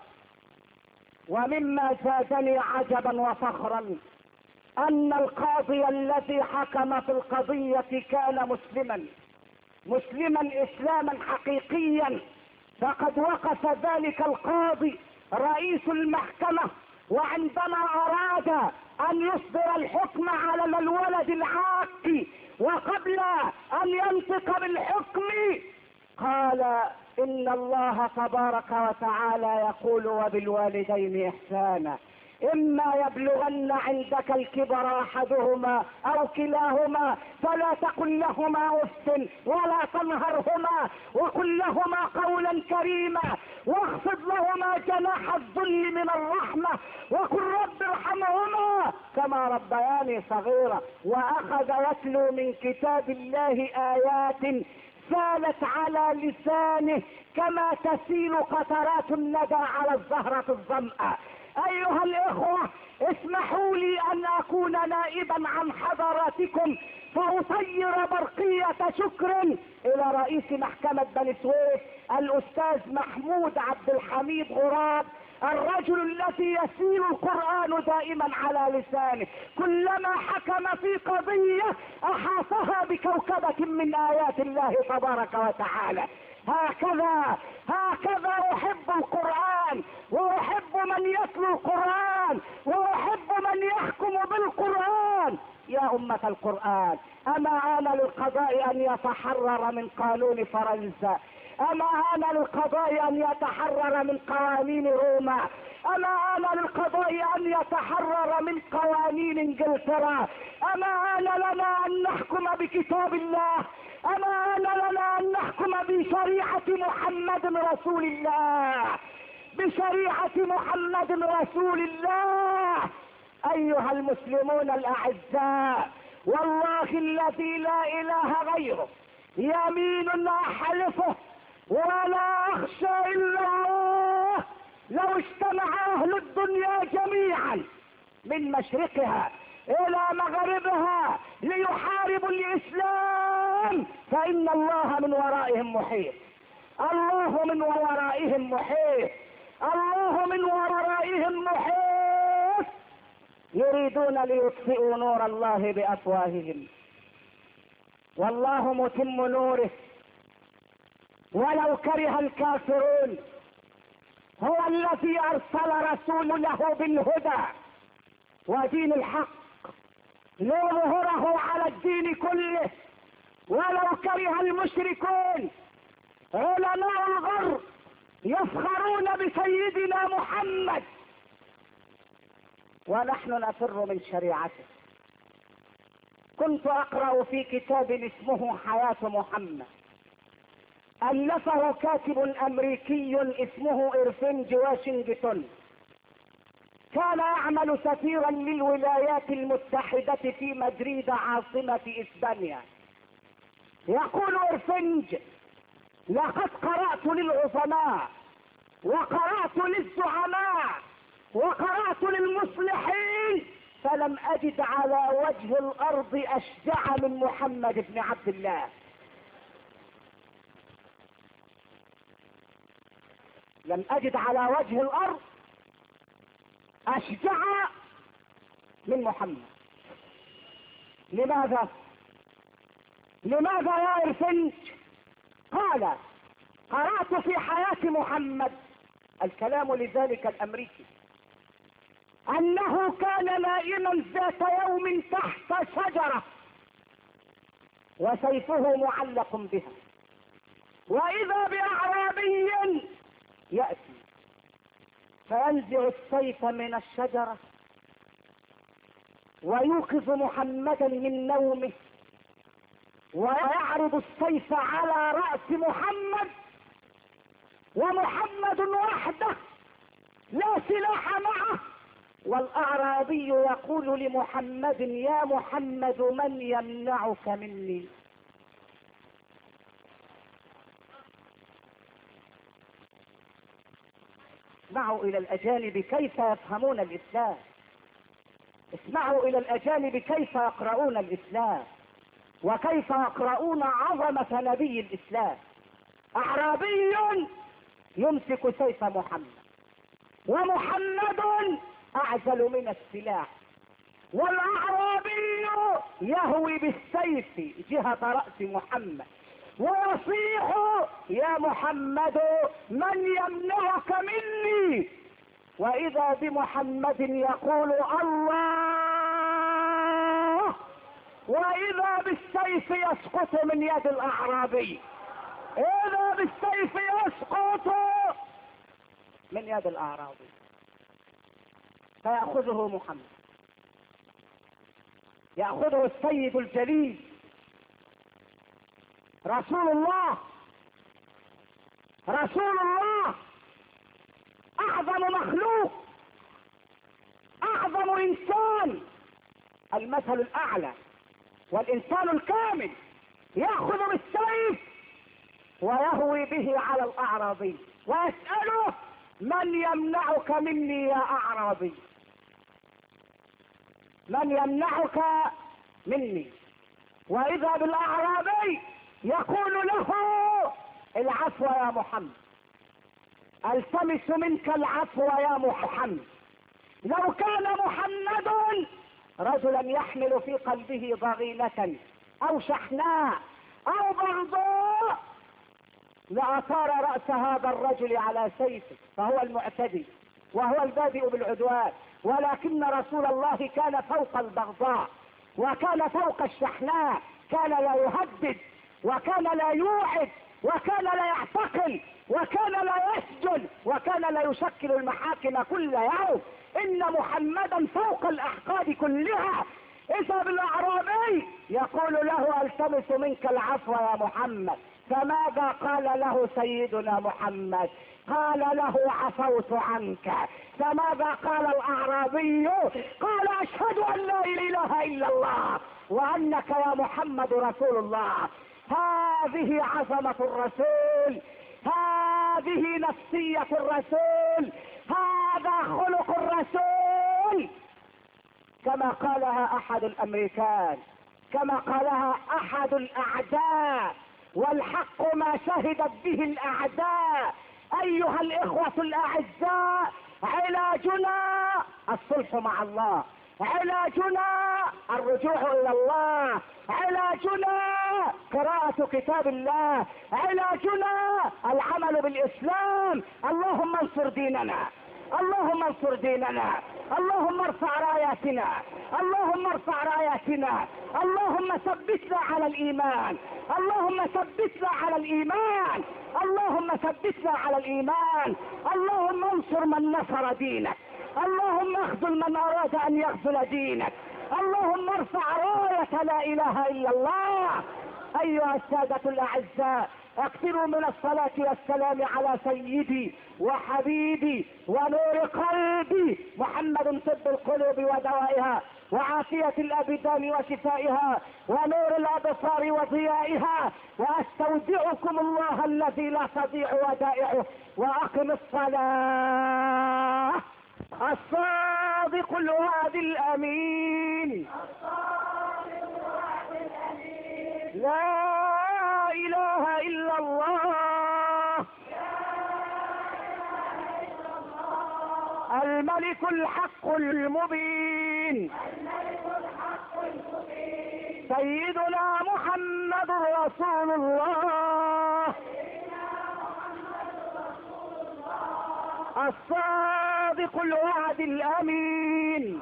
ومما زادني عجبا وفخرا أن القاضي الذي حكم في القضية كان مسلما، مسلما إسلاما حقيقيا. فقد وقف ذلك القاضي رئيس المحكمة، وعندما أراد أن يصدر الحكم على الولد العاق، وقبل أن ينطق بالحكم قال: إن الله تبارك وتعالى يقول: وبالوالدين إحسانا، إما يبلغن عندك الكبر أحدهما أو كلاهما فلا تقل لهما أف ولا تنهرهما، وقل لهما قولا كريما، واخفض لهما جناح الذل من الرحمة، وقل رب ارحمهما كما ربياني صغيرا. وأخذ يتلو من كتاب الله آيات سالت على لسانه كما تسيل قطرات الندى على الزهرة الظمأ. أيها الإخوة، اسمحوا لي أن أكون نائبا عن حضراتكم فأطير برقية شكر إلى رئيس محكمة بني سويف الأستاذ محمود عبد الحميد غراب، الرجل الذي يسير القرآن دائما على لسانه. كلما حكم في قضية أحاطها بكوكبة من آيات الله تبارك وتعالى. هكذا هكذا أحب القرآن، وأحب من يتلو القرآن، وأحب من يحكم بالقرآن. يا أمة القرآن، أما آن للقضاء أن يتحرر من قانون فرنسا، أما آن للقضاء أن يتحرر من قوانين روما، أما آن للقضاء أن يتحرر من قوانين انجلترا، أما آن لنا أن نحكم بكتاب الله، أما آن لنا أن نحكم بشريعة محمد رسول الله، بشريعة محمد رسول الله. أيها المسلمون الأعزاء، والله الذي لا إله غيره يمين أحلفه ولا أخشى إلا الله، لو اجتمع أهل الدنيا جميعا من مشرقها إلى مغربها ليحاربوا الإسلام فإن الله من ورائهم محيط، الله من ورائهم محيط، الله من ورائهم محيط. يريدون ليطفئوا نور الله بأفواههم والله متم نوره ولو كره الكافرون. هو الذي أرسل رسوله بالهدى ودين الحق ليظهره على الدين كله ولو كره المشركون. علماء الغرب يفخرون بسيدنا محمد ونحن نفر من شريعته. كنت أقرأ في كتاب اسمه حياة محمد، ألفه كاتب أمريكي اسمه إرفنج واشنطن، كان يعمل سفيرا للولايات المتحدة في مدريد عاصمة إسبانيا. يقول إرفنج: لقد قرأت للعظماء وقرأت للزعماء وقرأت للمصلحين فلم أجد على وجه الأرض أشجع من محمد بن عبد الله. لم أجد على وجه الأرض أشجع من محمد. لماذا؟ لماذا يا إرفنج؟ قال قرأت في حياة محمد، الكلام لذلك الأمريكي، أنه كان نائما ذات يوم تحت شجرة وسيفه معلق بها، وإذا بأعرابي يأتي فينزع السيف من الشجرة ويوقظ محمدا من نومه ويعرض السيف على رأس محمد، ومحمد وحده لا سلاح معه، والأعرابي يقول لمحمد: يا محمد من يمنعك مني؟ اسمعوا إلى الأجانب كيف يفهمون الإسلام، اسمعوا إلى الأجانب كيف يقرؤون الإسلام وكيف يقرؤون عظمة نبي الإسلام. أعرابي يمسك سيف محمد، ومحمد أعجل من السلاح، والأعرابي يهوي بالسيف جهة رأس محمد ويصيح: يا محمد من يمنعك مني؟ وإذا بمحمد يقول: الله، وإذا بالسيف يسقط من يد الأعرابي، إذا بالسيف يسقط من يد الأعرابي، فيأخذه محمد، يأخذه السيد الجليل رسول الله، رسول الله، أعظم مخلوق، أعظم إنسان، المثل الأعلى والإنسان الكامل، يأخذ بالسيف ويهوي به على الأعرابي ويسأله: من يمنعك مني يا أعرابي؟ من يمنعك مني؟ وإذا بالأعرابي يقول له: العفو يا محمد، التمس منك العفو يا محمد. لو كان محمد رجلا يحمل في قلبه ضغينة أو شحناء أو بغضاء لأثار رأس هذا الرجل على سيفه، فهو المعتدي وهو البادئ بالعدوان، ولكن رسول الله كان فوق البغضاء وكان فوق الشحناء، كان لا يهدد وكان لا يوعد وكان لا يعتقل وكان لا يسجن وكان لا يشكل المحاكم كل يوم. إن محمدا فوق الأحقاد كلها. إذا بالأعرابي يقول له: التمس منك العفو يا محمد. فماذا قال له سيدنا محمد؟ قال له: عفوت عنك. فماذا قال الأعرابي؟ قال: أشهد أن لا إله إلا الله وأنك يا محمد رسول الله. هذه عظمة الرسول، هذه نفسية الرسول، هذا خلق الرسول، كما قالها أحد الأمريكان، كما قالها أحد الأعداء، والحق ما شهدت به الأعداء. أيها الإخوة الأعزاء، علاجنا الصلح مع الله، علاجنا الرجوع إلى الله، علاجنا قراءة كتاب الله، علاجنا العمل بالإسلام. اللهم انصر ديننا، اللهم انصر ديننا، اللهم ارفع راياتنا، اللهم ارفع راياتنا، اللهم ثبتنا على الإيمان، اللهم ثبتنا على الإيمان، اللهم ثبتنا على الإيمان، اللهم انصر من نصر دينك، اللهم اخذل من أراد أن يخذل دينك، اللهم ارفع راية لا إله إلا الله. أيها السادة الأعزاء، اكثروا من الصلاة والسلام على سيدي وحبيبي ونور قلبي محمد، طب القلوب ودوائها وعافية الأبدان وشفائها ونور الأبصار وضيائها. وأستودعكم الله الذي لا تضيع ودائعه. وأقم الصلاة. الصادق الوعد الأمين، لا إله إلا الله، الملك الحق المبين، سيدنا محمد رسول الله. الصادق الوعد الامين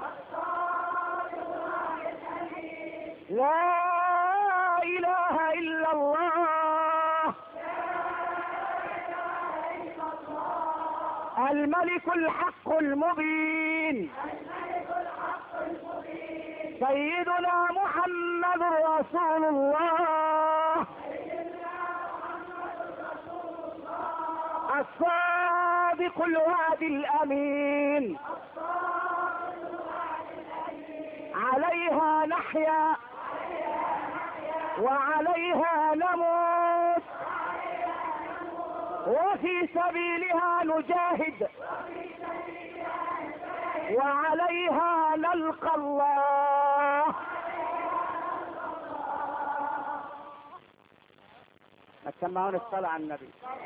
لا اله الا الله الملك الحق المبين سيدنا محمد رسول الله الصادق الوعد الامين عليها نحيا وعليها نموت وفي سبيلها نجاهد وعليها نلقى الله. سمعون الصلاة على النبي.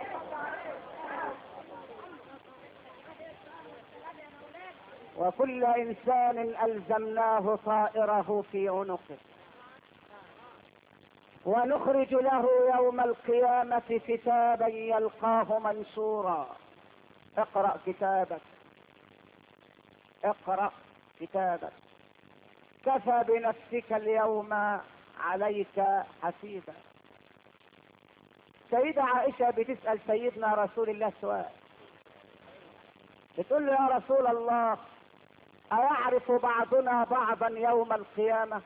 وكل انسان الزمناه طائره في عنقه ونخرج له يوم القيامة كتابا يلقاه منشورا. اقرأ كتابك اقرأ كتابك كفى بنفسك اليوم عليك حسيبا. سيدة عائشة بتسأل سيدنا رسول الله سؤال، بتقول له يا رسول الله أيعرف بعضنا بعضا يوم القيامة؟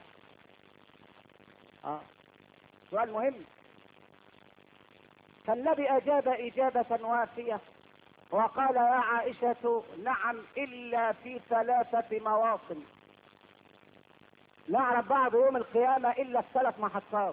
آه. سؤال مهم. فالنبي أجاب إجابة وافية وقال يا عائشة نعم إلا في ثلاثة مواطن. نعرف بعض يوم القيامة إلا الثلاث محطات،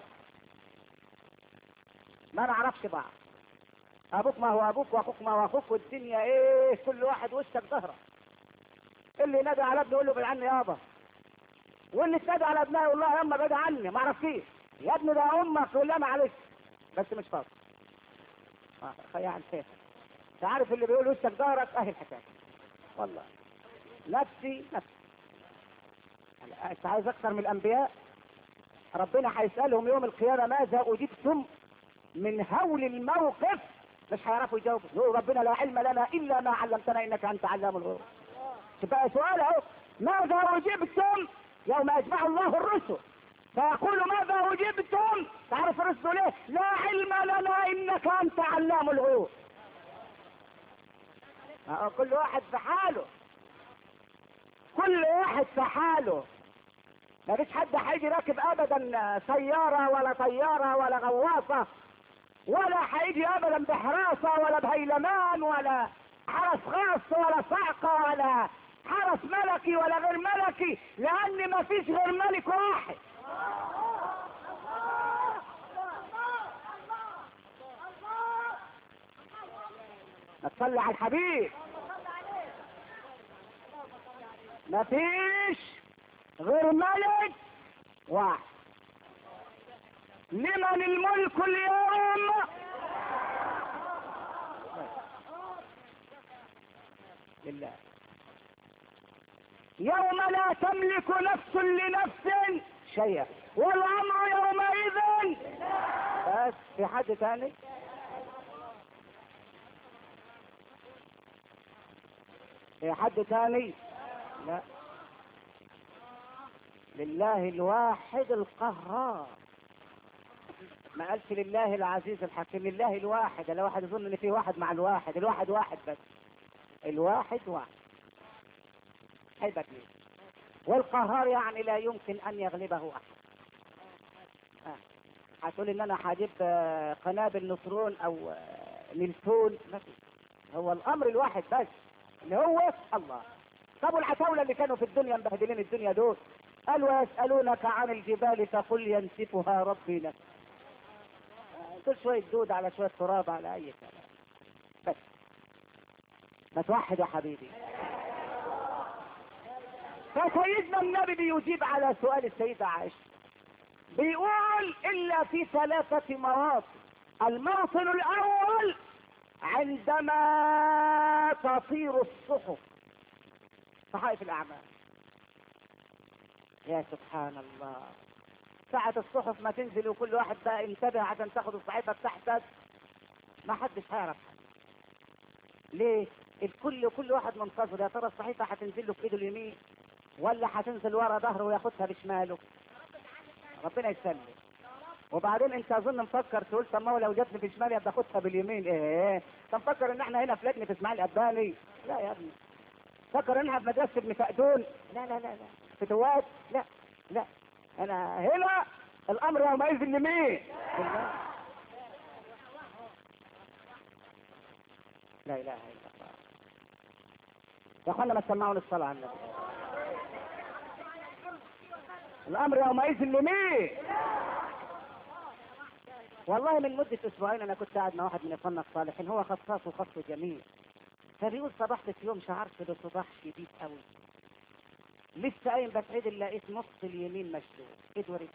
ما نعرفش بعض. أبوك ما هو أبوك وأخوك ما هو أخوك والدنيا إيه كل واحد وشك ظهره. اللي نادى على ابنه يقول له بعد عني يابا، واللي تنادى على ابنها يقول لها يما بعد عني ما اعرفكيش يا ابني ده امك تقول لها معلش بس مش فاضي. اه يعني انت عارف اللي بيقول وشك ظهرك اهي الحكايه والله. نفسي نفسي انت عايز اكثر من الانبياء؟ ربنا هيسالهم يوم القيامه ماذا اجبتم من هول الموقف، مش هيعرفوا يجاوبوا. يقول ربنا لا علم لنا الا ما علمتنا انك انت علام الغيوب. تبقى سؤال اهو، ماذا اجبتم يوم يجمع الله الرسل فيقول ماذا اجبتم؟ تعرف الرسل ليه؟ لا علم لنا انك انت علام الغيوب. كل واحد في حاله، كل واحد في حاله. ما فيش حد هيجي راكب ابدا سياره ولا طياره ولا غواصه، ولا هيجي ابدا بحراسه ولا بهيلمان ولا حرس خاص ولا صعقه ولا حرس ملكي ولا غير ملكي، لان ما فيش غير ملك واحد. نصلي على الحبيب. ما فيش غير ملك واحد. لمن الملك اليوم؟ لله. يوم لا تملك نفس لنفس شيئا والامر يومئذ. بس في حد تاني؟ في حد تاني؟ لا. لله الواحد القهار. ما قالش لله العزيز الحكيم، لله الواحد. لو واحد يظن ان في واحد مع الواحد، الواحد واحد بس، الواحد واحد. حيبك ليه؟ والقهار يعني لا يمكن ان يغلبه احد. آه. هتقول ان انا هجيب قنابل نصرون او نيلتون، هو الامر الواحد بس اللي هو الله. طب والعتاولة اللي كانوا في الدنيا مبهدلين الدنيا دول قالوا يسألونك عن الجبال فقل ينسفها ربي لك. كل شوية دود على شوية تراب على اي كلام. بس ما توحد يا حبيبي. فسيدنا النبي بيجيب على سؤال السيدة عائشة، بيقول الا في ثلاثة مواطن. الموطن الاول عندما تطير الصحف، صحائف الاعمال. يا سبحان الله، ساعة الصحف ما تنزل وكل واحد بقى ينتبه عشان تاخد الصحيفة بتاعتك، ما حدش هيعرف. ليه؟ الكل كل واحد منتظر يا ترى الصحيفه هتنزل له في ايده اليمين ولا هتنزل ورا ظهره وياخدها بشماله. ربنا يسلم. وبعدين انت اظن مفكر تقول طب ما هو لو جاتني في شمالي ابقى اخدها باليمين. ايه انت مفكر ان احنا هنا في لجنه اسماعيل قباني؟ لا يا ابني. فكر ان احنا في مدرسه ابن فقدون؟ لا لا لا لا. في دواد؟ لا لا. انا هنا الامر يومئذ لمين؟ بالله. لا اله الا الله. يا اخوانا ما تسمعوا الصلاه على النبي. الامر يومئذ لمين؟ والله من مدة اسبوعين انا كنت قاعد مع واحد من اخواننا الصالحين، هو خصاص وخصه جميل، فبيقول صبحت في يوم شعرت بصداع شديد قوي، لسه قايم بتعيد لقيت نص اليمين مشلول ايد ورجل.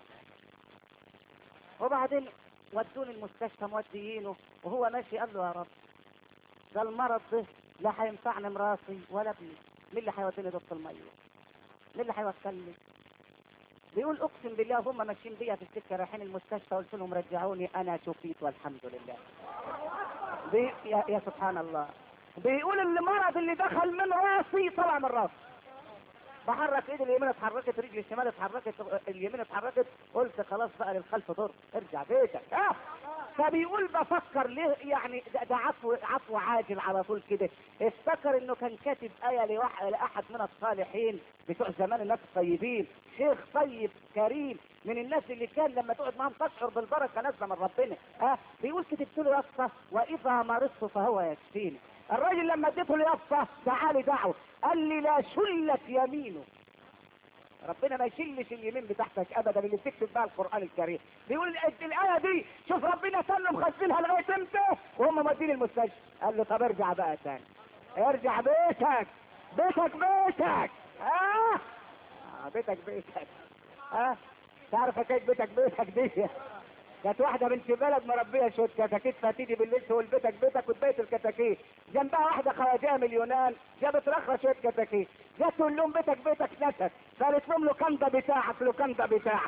وبعدين ودوني المستشفى موديينه، وهو ماشي قال له يا رب ده المرض ده لا هينفعني مراسي ولا ابني، مين اللي هيوديني ضبط الميه؟ مين اللي هيوكلني؟ بيقول اقسم بالله هم ماشيين بيا في السكه رايحين المستشفى، قلت لهم رجعوني انا شفيت والحمد لله. بي... يا... يا سبحان الله. بيقول المرض اللي دخل من راسي طلع من راسي. بحرك ايدي اليمين اتحركت، رجلي الشمال اتحركت، اليمين اتحركت، قلت خلاص بقى للخلف دور، ارجع بيتك. اه فبيقول بفكر ليه يعني ده, ده عفو عفو عاجل على طول كده. افتكر انه كان كاتب ايه لواحد لاحد من الصالحين بتوع زمان، الناس الطيبين، شيخ طيب كريم من الناس اللي كان لما تقعد معهم تشعر بالبركه نازله من ربنا. اه بيقول كتبت له يافطه واذا مرضت فهو يشفيني. الراجل لما اديته اليافطه تعالي دعوه، قال لي لا شلت يمينه. ربنا ما يشلش اليمين بتاعتك ابدا اللي بتكتب بها القران الكريم. بيقول الايه دي شوف ربنا كان مخزنها لغايه امتى وهم مودين المستشفى. قال له طب ارجع بقى تاني، ارجع بيتك بيتك بيتك. اه, آه بيتك بيتك. اه تعرف حكايه بيتك بيتك دي؟ كانت واحده بنت بلد مربيه شويه كتاكيت، فتيجي بالليل تقول بيتك بيتك وتبيت الكتاكيت، جنبها واحده خواجيه من اليونان جابت رخره شويه كتاكيت، جت تقول لهم بيتك بيتك نسك، قالت لهم لوكاندا بتاعك لوكاندا بتاعك.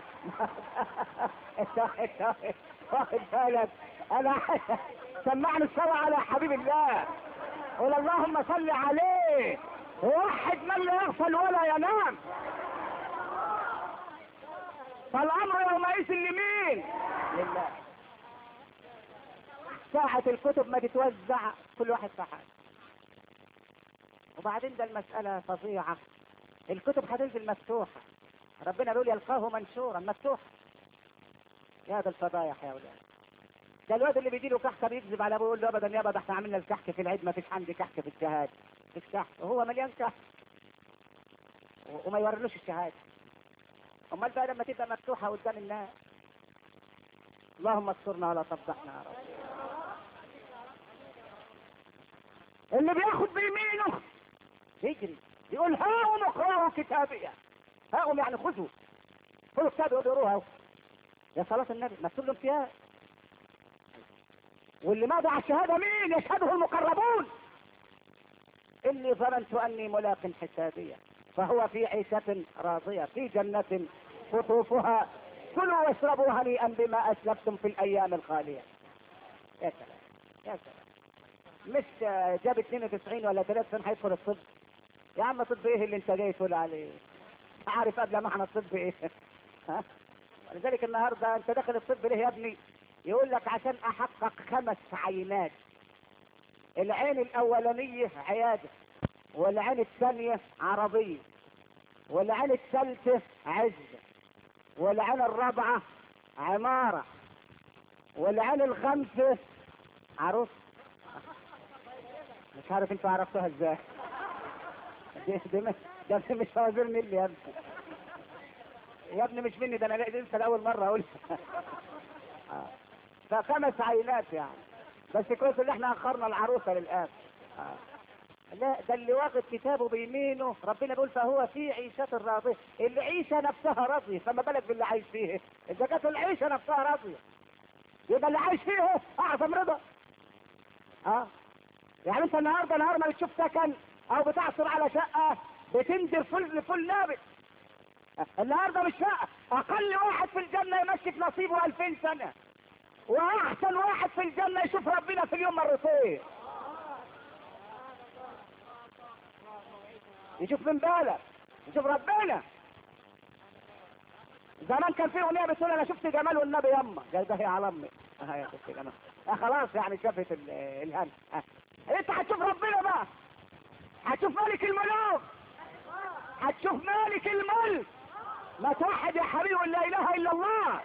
واخد بالك؟ انا سمعني الصلاه على حبيب الله، قول اللهم صل عليه، ووحد من لا يغفل ولا ينام. فالامر يومئذ لمين؟ لله. ساعة الكتب ما تتوزع كل واحد في حاله. وبعدين ده المسألة فظيعة، الكتب هتنزل مفتوحة، ربنا بيقول يلقاه منشورا مفتوحا. يا ده الفضايح يا ولاد. ده الواد اللي بيجي له كحكه بيكذب على ابوه يقول له ابدا يابا ده احنا عملنا الكحك في العيد، ما فيش عندي كحك في الشهاده. مفيش كحك وهو مليان كحك وما يورلوش الشهاده. امال بقى لما تبقى مفتوحه قدام الناس. اللهم استرنا ولا تفضحنا يا رب. اللي بياخد بيمينه يجري يقول هاهم اقرأوا كتابية، هاهم يعني خذوا خذوا كتابي ودروها يا صلاة النبي مكتوب لهم فيها. واللي ماضي على الشهادة مين؟ يشهده المقربون. إني ظننت أني ملاق حسابية فهو في عيشة راضية في جنة قطوفها كلوا واشربوا هنيئا بما أسلفتم في الأيام الخالية. يا سلام يا سلام. مش جاب اثنين وتسعين ولا ثلاثة سنين هيدخل الطب؟ يا عم طب ايه اللي انت جاي تقول عليه؟ عارف قبل معنى الطب ايه؟ ها؟ ولذلك النهارده انت داخل الطب ليه يا ابني؟ يقول لك عشان احقق خمس عينات. العين الاولانيه عياده، والعين الثانيه عربيه، والعين الثالثه عزه، والعين الرابعه عماره، والعين الخامسه عروس. مش عارف انتوا عرفتوها ازاي؟ دي دي مش ده مش فوازير مني يا ابني. يا ابني مش مني، ده انا لسه لاول مره اقولها. آه. فخمس عينات يعني، بس كويس اللي احنا اخرنا العروسه للان. آه. لا ده اللي واخد كتابه بيمينه ربنا بيقول فهو في عيشة راضية. العيشة نفسها راضية، فما بالك باللي عايش فيه. اذا كانت العيشة نفسها راضية يبقى اللي عايش فيه اعظم رضا. اه يعني انت النهارده نهار ما بتشوف سكن او بتعثر على شقه بتنزل فل فل نابت. النهارده مش شقه، اقل واحد في الجنه يمشي في نصيبه ألفين سنه، واحسن واحد في الجنه يشوف ربنا في اليوم مرتين. يشوف من بالك، يشوف ربنا. زمان كان في اغنيه بتقول انا شفت جمال والنبي يما، قال ده هي على امي. اه يا شفت جمال. اه خلاص يعني شافت ال- الهنا. اه. انت هتشوف ربنا بقى، هتشوف ملك الملوك، هتشوف مالك الملك. ما توحد يا حبيبي لا اله الا الله.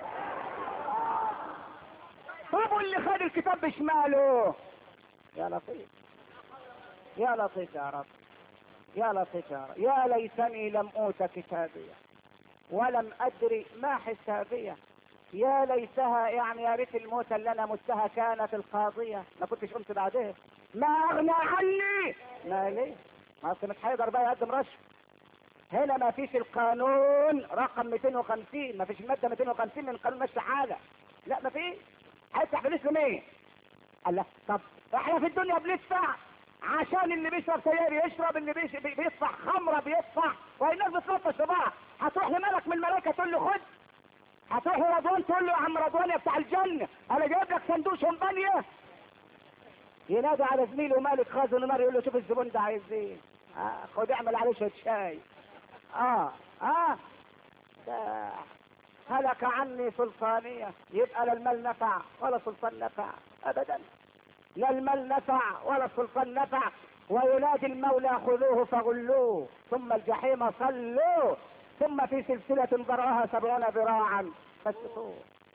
طب واللي خد الكتاب بشماله؟ يا لطيف يا لطيف يا رب، يا لطيف يا رب. يا ليتني لم اوت كتابيه ولم ادري ما حسابيه. يا ليتها يعني يا ريت الموت اللي انا متها كانت القاضيه، ما كنتش قمت بعدها. ما اغنى عني ما ليه؟ ما اصل مش هيقدر بقى يقدم رشوه. هنا ما فيش القانون رقم مئتين وخمسين، ما فيش الماده مئتين وخمسين من قانون مشي حاله. لا ما فيش. هيفتح بالاسم ايه؟ قال لا طب احنا في الدنيا بندفع عشان اللي بيشرب سيارة يشرب، اللي بيش... بي- بيدفع خمره بيدفع، والناس بتلطش في بعض. هتروح لملك من الملائكه تقول له خد، هتروح لرضوان تقول له يا عم رضوان يا بتاع الجنه انا جايب لك صندوق شمبانيا. ينادي على زميله مالك خازن النار يقول له شوف الزبون ده عايز ايه؟ آه خد اعمل عليه شويه شاي. اه اه ده هلك عني سلطانيه. يبقى لا المال نفع ولا سلطان نفع ابدا، لا المال نفع ولا السلطان نفع. وينادي المولى خذوه فغلوه ثم الجحيم صلوه ثم في سلسلة ذرعها سبعون ذراعا فاسلكوه.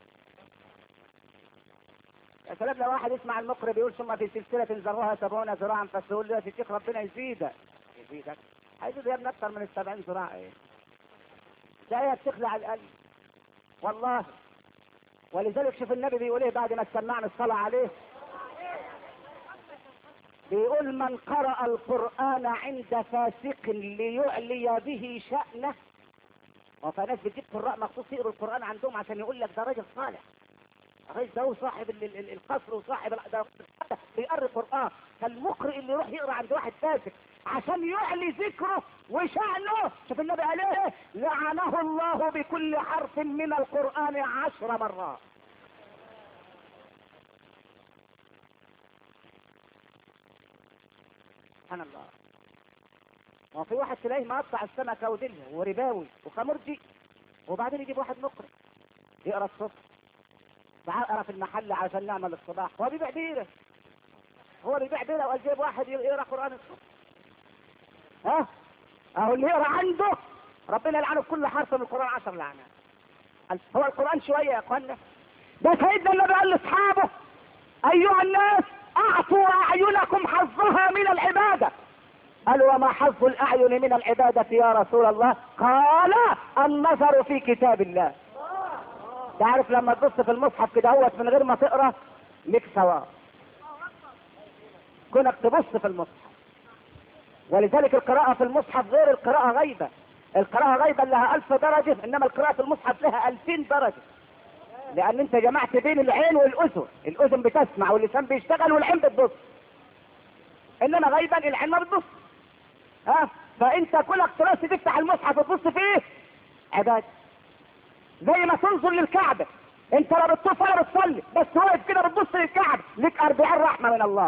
يا سلام لو واحد يسمع المقرئ بيقول ثم في سلسلة ذرعها سبعون ذراعا فاسلكوه، يا شيخ ربنا يزيدك. يزيدك هيزيد يا ابني اكثر من السبعين ذراع. ايه ده؟ هي بتخلع القلب والله. ولذلك شوف النبي بيقول ايه بعد ما سمعنا الصلاة عليه، بيقول من قرأ القرآن عند فاسق ليعلي به شأنه. وفناس بتجيب قراء مخصوص يقروا القرآن عندهم عشان يقول لك ده راجل صالح، الراجل ده هو صاحب ال- ال- ال- القصر وصاحب ال- ده بيقرأ القرآن. فالمقرئ اللي يروح يقرأ عند واحد فاسق عشان يعلي ذكره وشأنه، شوف النبي قال ايه؟ لعنه الله بكل حرف من القرآن عشر مرات. سبحان الله. وفي واحد تلاقيه مقطع السمكة وديلها ورباوي وخمرجي، وبعدين يجيب واحد مقرئ يقرا الصبح، تعال اقرا في المحل عشان نعمل الصباح. هو بيبيع بيره، هو بيبيع بيره وقال جايب واحد يقرا قرآن الصبح. ها اهو اللي يقرا عنده ربنا يلعنه بكل حرف من القرآن عشر لعنات. هو القرآن شوية يا اخوانا؟ ده سيدنا النبي قال لاصحابه ايها الناس اعطوا اعينكم حظها من العبادة. قالوا وما حظ الاعين من العبادة يا رسول الله؟ قال النظر في كتاب الله. تعرف لما تبص في المصحف كده هوت من غير ما تقرا لك ثواب كونك تبص في المصحف. ولذلك القراءة في المصحف غير القراءة غيبة. القراءة غيبة لها ألف درجة، إنما القراءة في المصحف لها ألفين درجة، لأن أنت جمعت بين العين والأذن. الأذن بتسمع واللسان بيشتغل والعين بتبص، إنما غيبا العين ما بتبص. ها فأنت كلك تراسي تفتح المصحف وتبص فيه عبادة، زي ما تنظر للكعبة. أنت لا بتطوف ولا بتصلي، بس واقف كده بتبص للكعبة، لك أربعين رحمة من الله.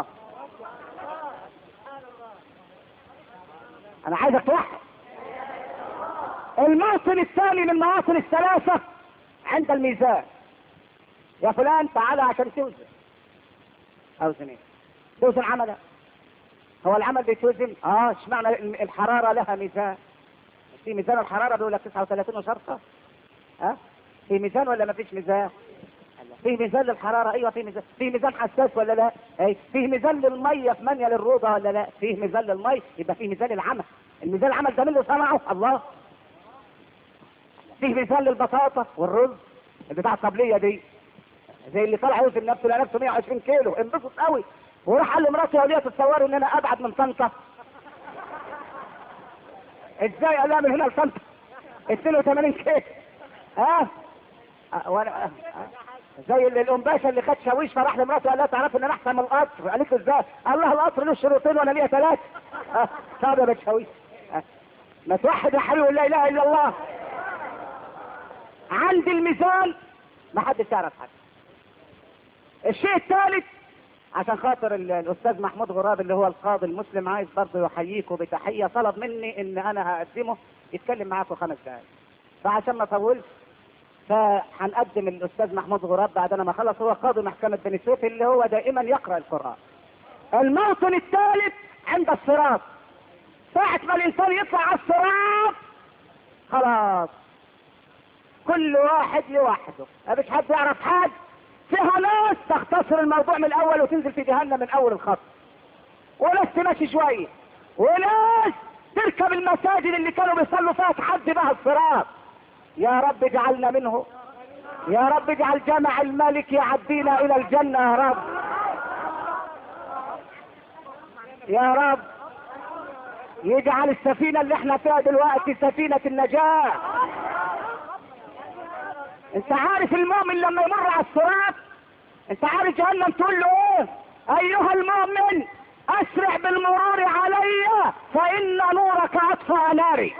أنا عايزك توحد. الموطن الثاني من المواطن الثلاثة عند الميزان. يا فلان تعالى عشان توزن. اوزن ايه؟ توزن عملك. هو العمل بيتوزن؟ اه اشمعنى الحرارة لها ميزان؟ في ميزان الحرارة بيقول لك تسعة وثلاثين وشرطة. ها؟ في ميزان ولا ما فيش ميزان؟ في ميزان للحرارة. ايوه في ميزان. في ميزان حساس ولا لا؟ اي في ميزان للمية في منيل الروضة ولا لا؟ فيه ميزان للمية. يبقى في ميزان العمل. الميزان العمل ده مين اللي صنعه؟ الله. فيه ميزان للبطاطا والرز بتاع الطبلية دي، زي اللي طلع يوزن نفسه لقى نفسه مئة وعشرين كيلو انبسط قوي، وراح قال لمراته يا وليه تتصوري ان انا ابعد من طنطا؟ ازاي؟ قال لها من هنا لطنطا اثنين وثمانين كيلو. ها أه؟ وانا أه؟ زي اللي الام باشا اللي خد شاويش فراح لمراته قال لها تعرف ان انا احسن من القطر. قالت له ازاي؟ قال لها القطر له شروطين وانا ليا ثلاثه. اه طب يا بتشاويش أه؟ ما توحد يا حبيبي لا اله الا الله. عند الميزان ما حدش يعرف حاجه. الشيء الثالث عشان خاطر الاستاذ محمود غراب اللي هو القاضي المسلم عايز برضه يحييكم بتحيه، طلب مني ان انا هقدمه يتكلم معاكم خمس دقائق. فعشان ما اطولش فهنقدم الاستاذ محمود غراب بعد ما خلص، هو قاضي محكمه بني سويف اللي هو دائما يقرا القران. الموطن الثالث عند الصراط. ساعة ما الانسان يطلع على الصراط خلاص كل واحد لوحده، مفيش حد يعرف حد. فيها ناس تختصر الموضوع من الاول وتنزل في جهنم من اول الخط، وناس تمشي شويه، وناس تركب المساجد اللي كانوا بيصلوا فيها تحدي بها الصراط. يا رب اجعلنا منه، يا رب اجعل جمع الملك يعدينا الى الجنه يا رب، يا رب يجعل السفينه اللي احنا فيها دلوقتي سفينه النجاه. انت عارف المؤمن لما يمر على الصراط، انت عارف جهنم تقول له ايه؟ ايها المؤمن اسرع بالمرور علي فان نورك اطفأ ناري.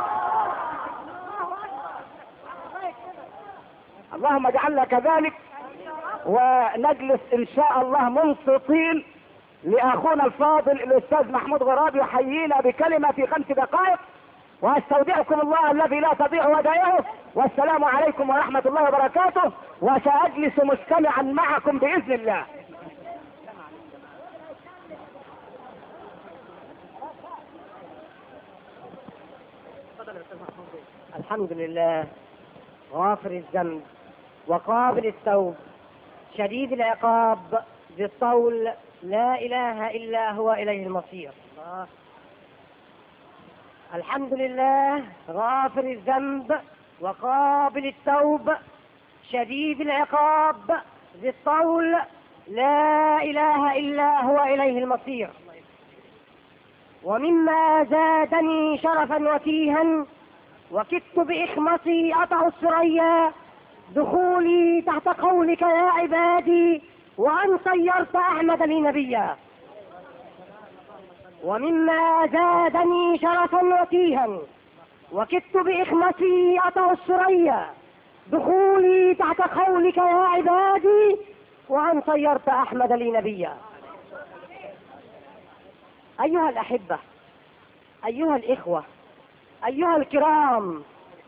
اللهم اجعلنا كذلك، ونجلس ان شاء الله منصتين لاخونا الفاضل الاستاذ محمود غراب يحيينا بكلمه في خمس دقائق، واستودعكم الله الذي لا تضيع ودائعه، والسلام عليكم ورحمه الله وبركاته، وساجلس مستمعا معكم باذن الله. الحمد لله غافر الذنب وقابل التوب شديد العقاب ذي الطول لا اله الا هو اليه المصير. الله. الحمد لله غافر الذنب وقابل التوب شديد العقاب ذي الطول لا اله الا هو اليه المصير. ومما زادني شرفا وتيها وكدت باخمصي اطع الثريا دخولي تحت قولك يا عبادي وان صيرت احمد لي نبيا. ومما زادني شرفا وتيها وكدت باخمصي اطع الثريا دخولي تحت قولك يا عبادي وان صيرت احمد لي نبيا. ايها الاحبه، ايها الاخوه، ايها الكرام،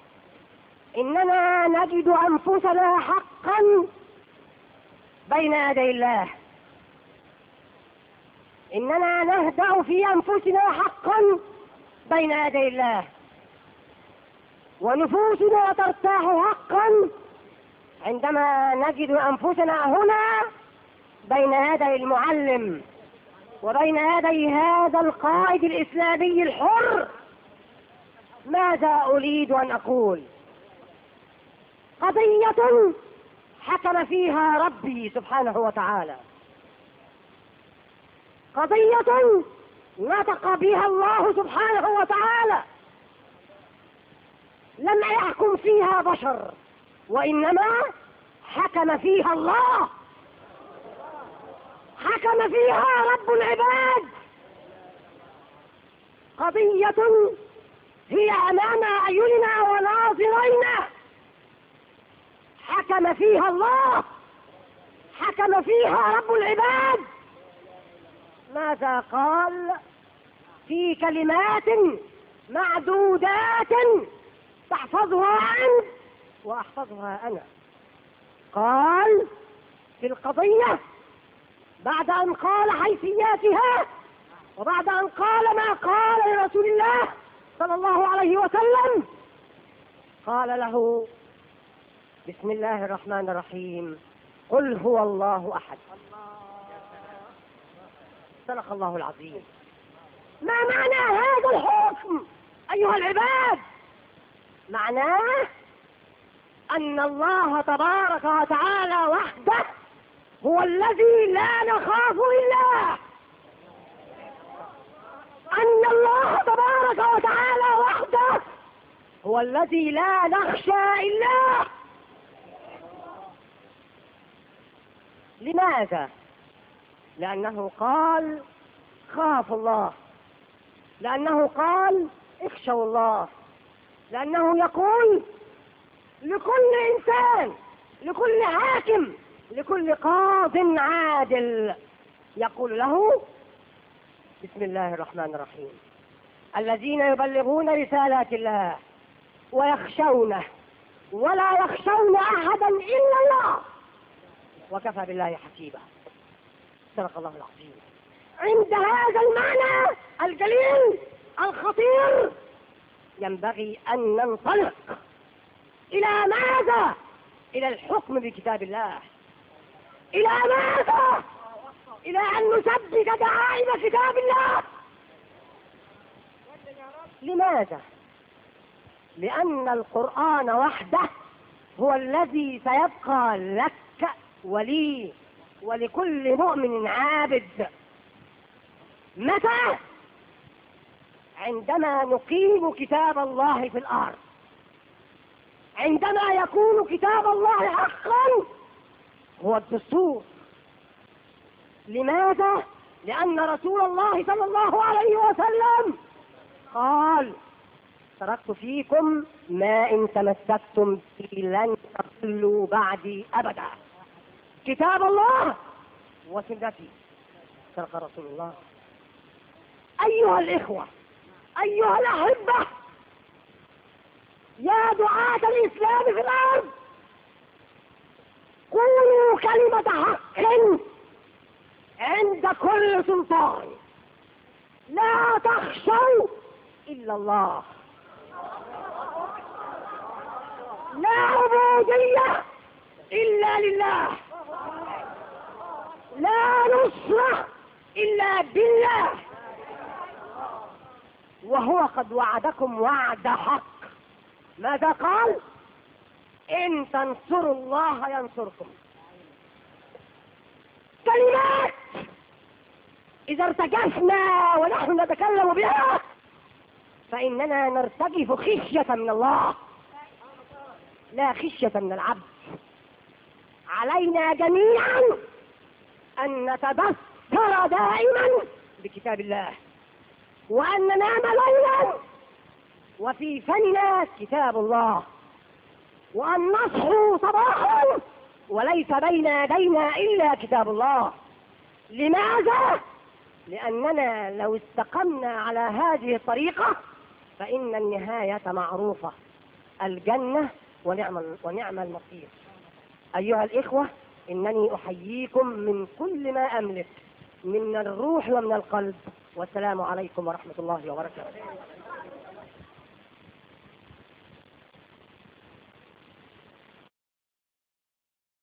اننا نجد انفسنا حقا بين يدي الله، اننا نهدأ في انفسنا حقا بين يدي الله، ونفوسنا ترتاح حقا عندما نجد انفسنا هنا بين يدي المعلم وبين يدي هذا القائد الاسلامي الحر. ماذا اريد ان اقول؟ قضية حكم فيها ربي سبحانه وتعالى، قضية نطق بها الله سبحانه وتعالى، لم يحكم فيها بشر وإنما حكم فيها الله، حكم فيها رب العباد. قضية هي أمام أعيننا وناظرينا، حكم فيها الله، حكم فيها رب العباد. ماذا قال في كلمات معدودات تحفظها أنت وأحفظها أنا؟ قال في القضية بعد أن قال حيثياتها وبعد أن قال ما قال لرسول الله صلى الله عليه وسلم، قال له بسم الله الرحمن الرحيم قل هو الله أحد. صدق الله العظيم. ما معنى هذا الحكم أيها العباد؟ معناه أن الله تبارك وتعالى وحده هو الذي لا نخاف إلا، أن الله تبارك وتعالى وحده هو الذي لا نخشى إلا. لماذا؟ لأنه قال خافوا الله، لأنه قال اخشوا الله، لأنه يقول لكل إنسان، لكل حاكم، لكل قاض عادل يقول له بسم الله الرحمن الرحيم الذين يبلغون رسالات الله ويخشونه ولا يخشون أحدا إلا الله وكفى بالله حسيبا. صدق الله العظيم. عند هذا المعنى الجليل الخطير ينبغي أن ننطلق إلى ماذا؟ إلى الحكم بكتاب الله. إلى ماذا؟ إلى أن نثبت دعائم كتاب الله. لماذا؟ لأن القرآن وحده هو الذي سيبقى لك ولي ولكل مؤمن عابد. متى؟ عندما نقيم كتاب الله في الأرض، عندما يكون كتاب الله حقا هو الدستور. لماذا؟ لأن رسول الله صلى الله عليه وسلم قال تركت فيكم ما إن تمسكتم به لن تضلوا بعدي أبدا، كتاب الله وسنتي. صدق رسول الله. أيها الإخوة، أيها الأحبة، يا دعاة الإسلام في الأرض، قولوا كلمة حق عند كل سلطان. لا تخشوا إلا الله. لا عبودية إلا لله. لا نصرة إلا بالله. وهو قد وعدكم وعد حق. ماذا قال؟ إن تنصروا الله ينصركم. كلمات إذا ارتجفنا ونحن نتكلم بها فإننا نرتجف خشية من الله لا خشية من العبد. علينا جميعا أن نتبصر دائما بكتاب الله، وأن ننام ليلا وفي فمنا كتاب الله، وأن نصحو صباحا وليس بين يدينا إلا كتاب الله. لماذا؟ لأننا لو استقمنا على هذه الطريقة فإن النهاية معروفة، الجنة ونعم ونعم المصير. أيها الإخوة، إنني أحييكم من كل ما أملك من الروح ومن القلب، والسلام عليكم ورحمة الله وبركاته.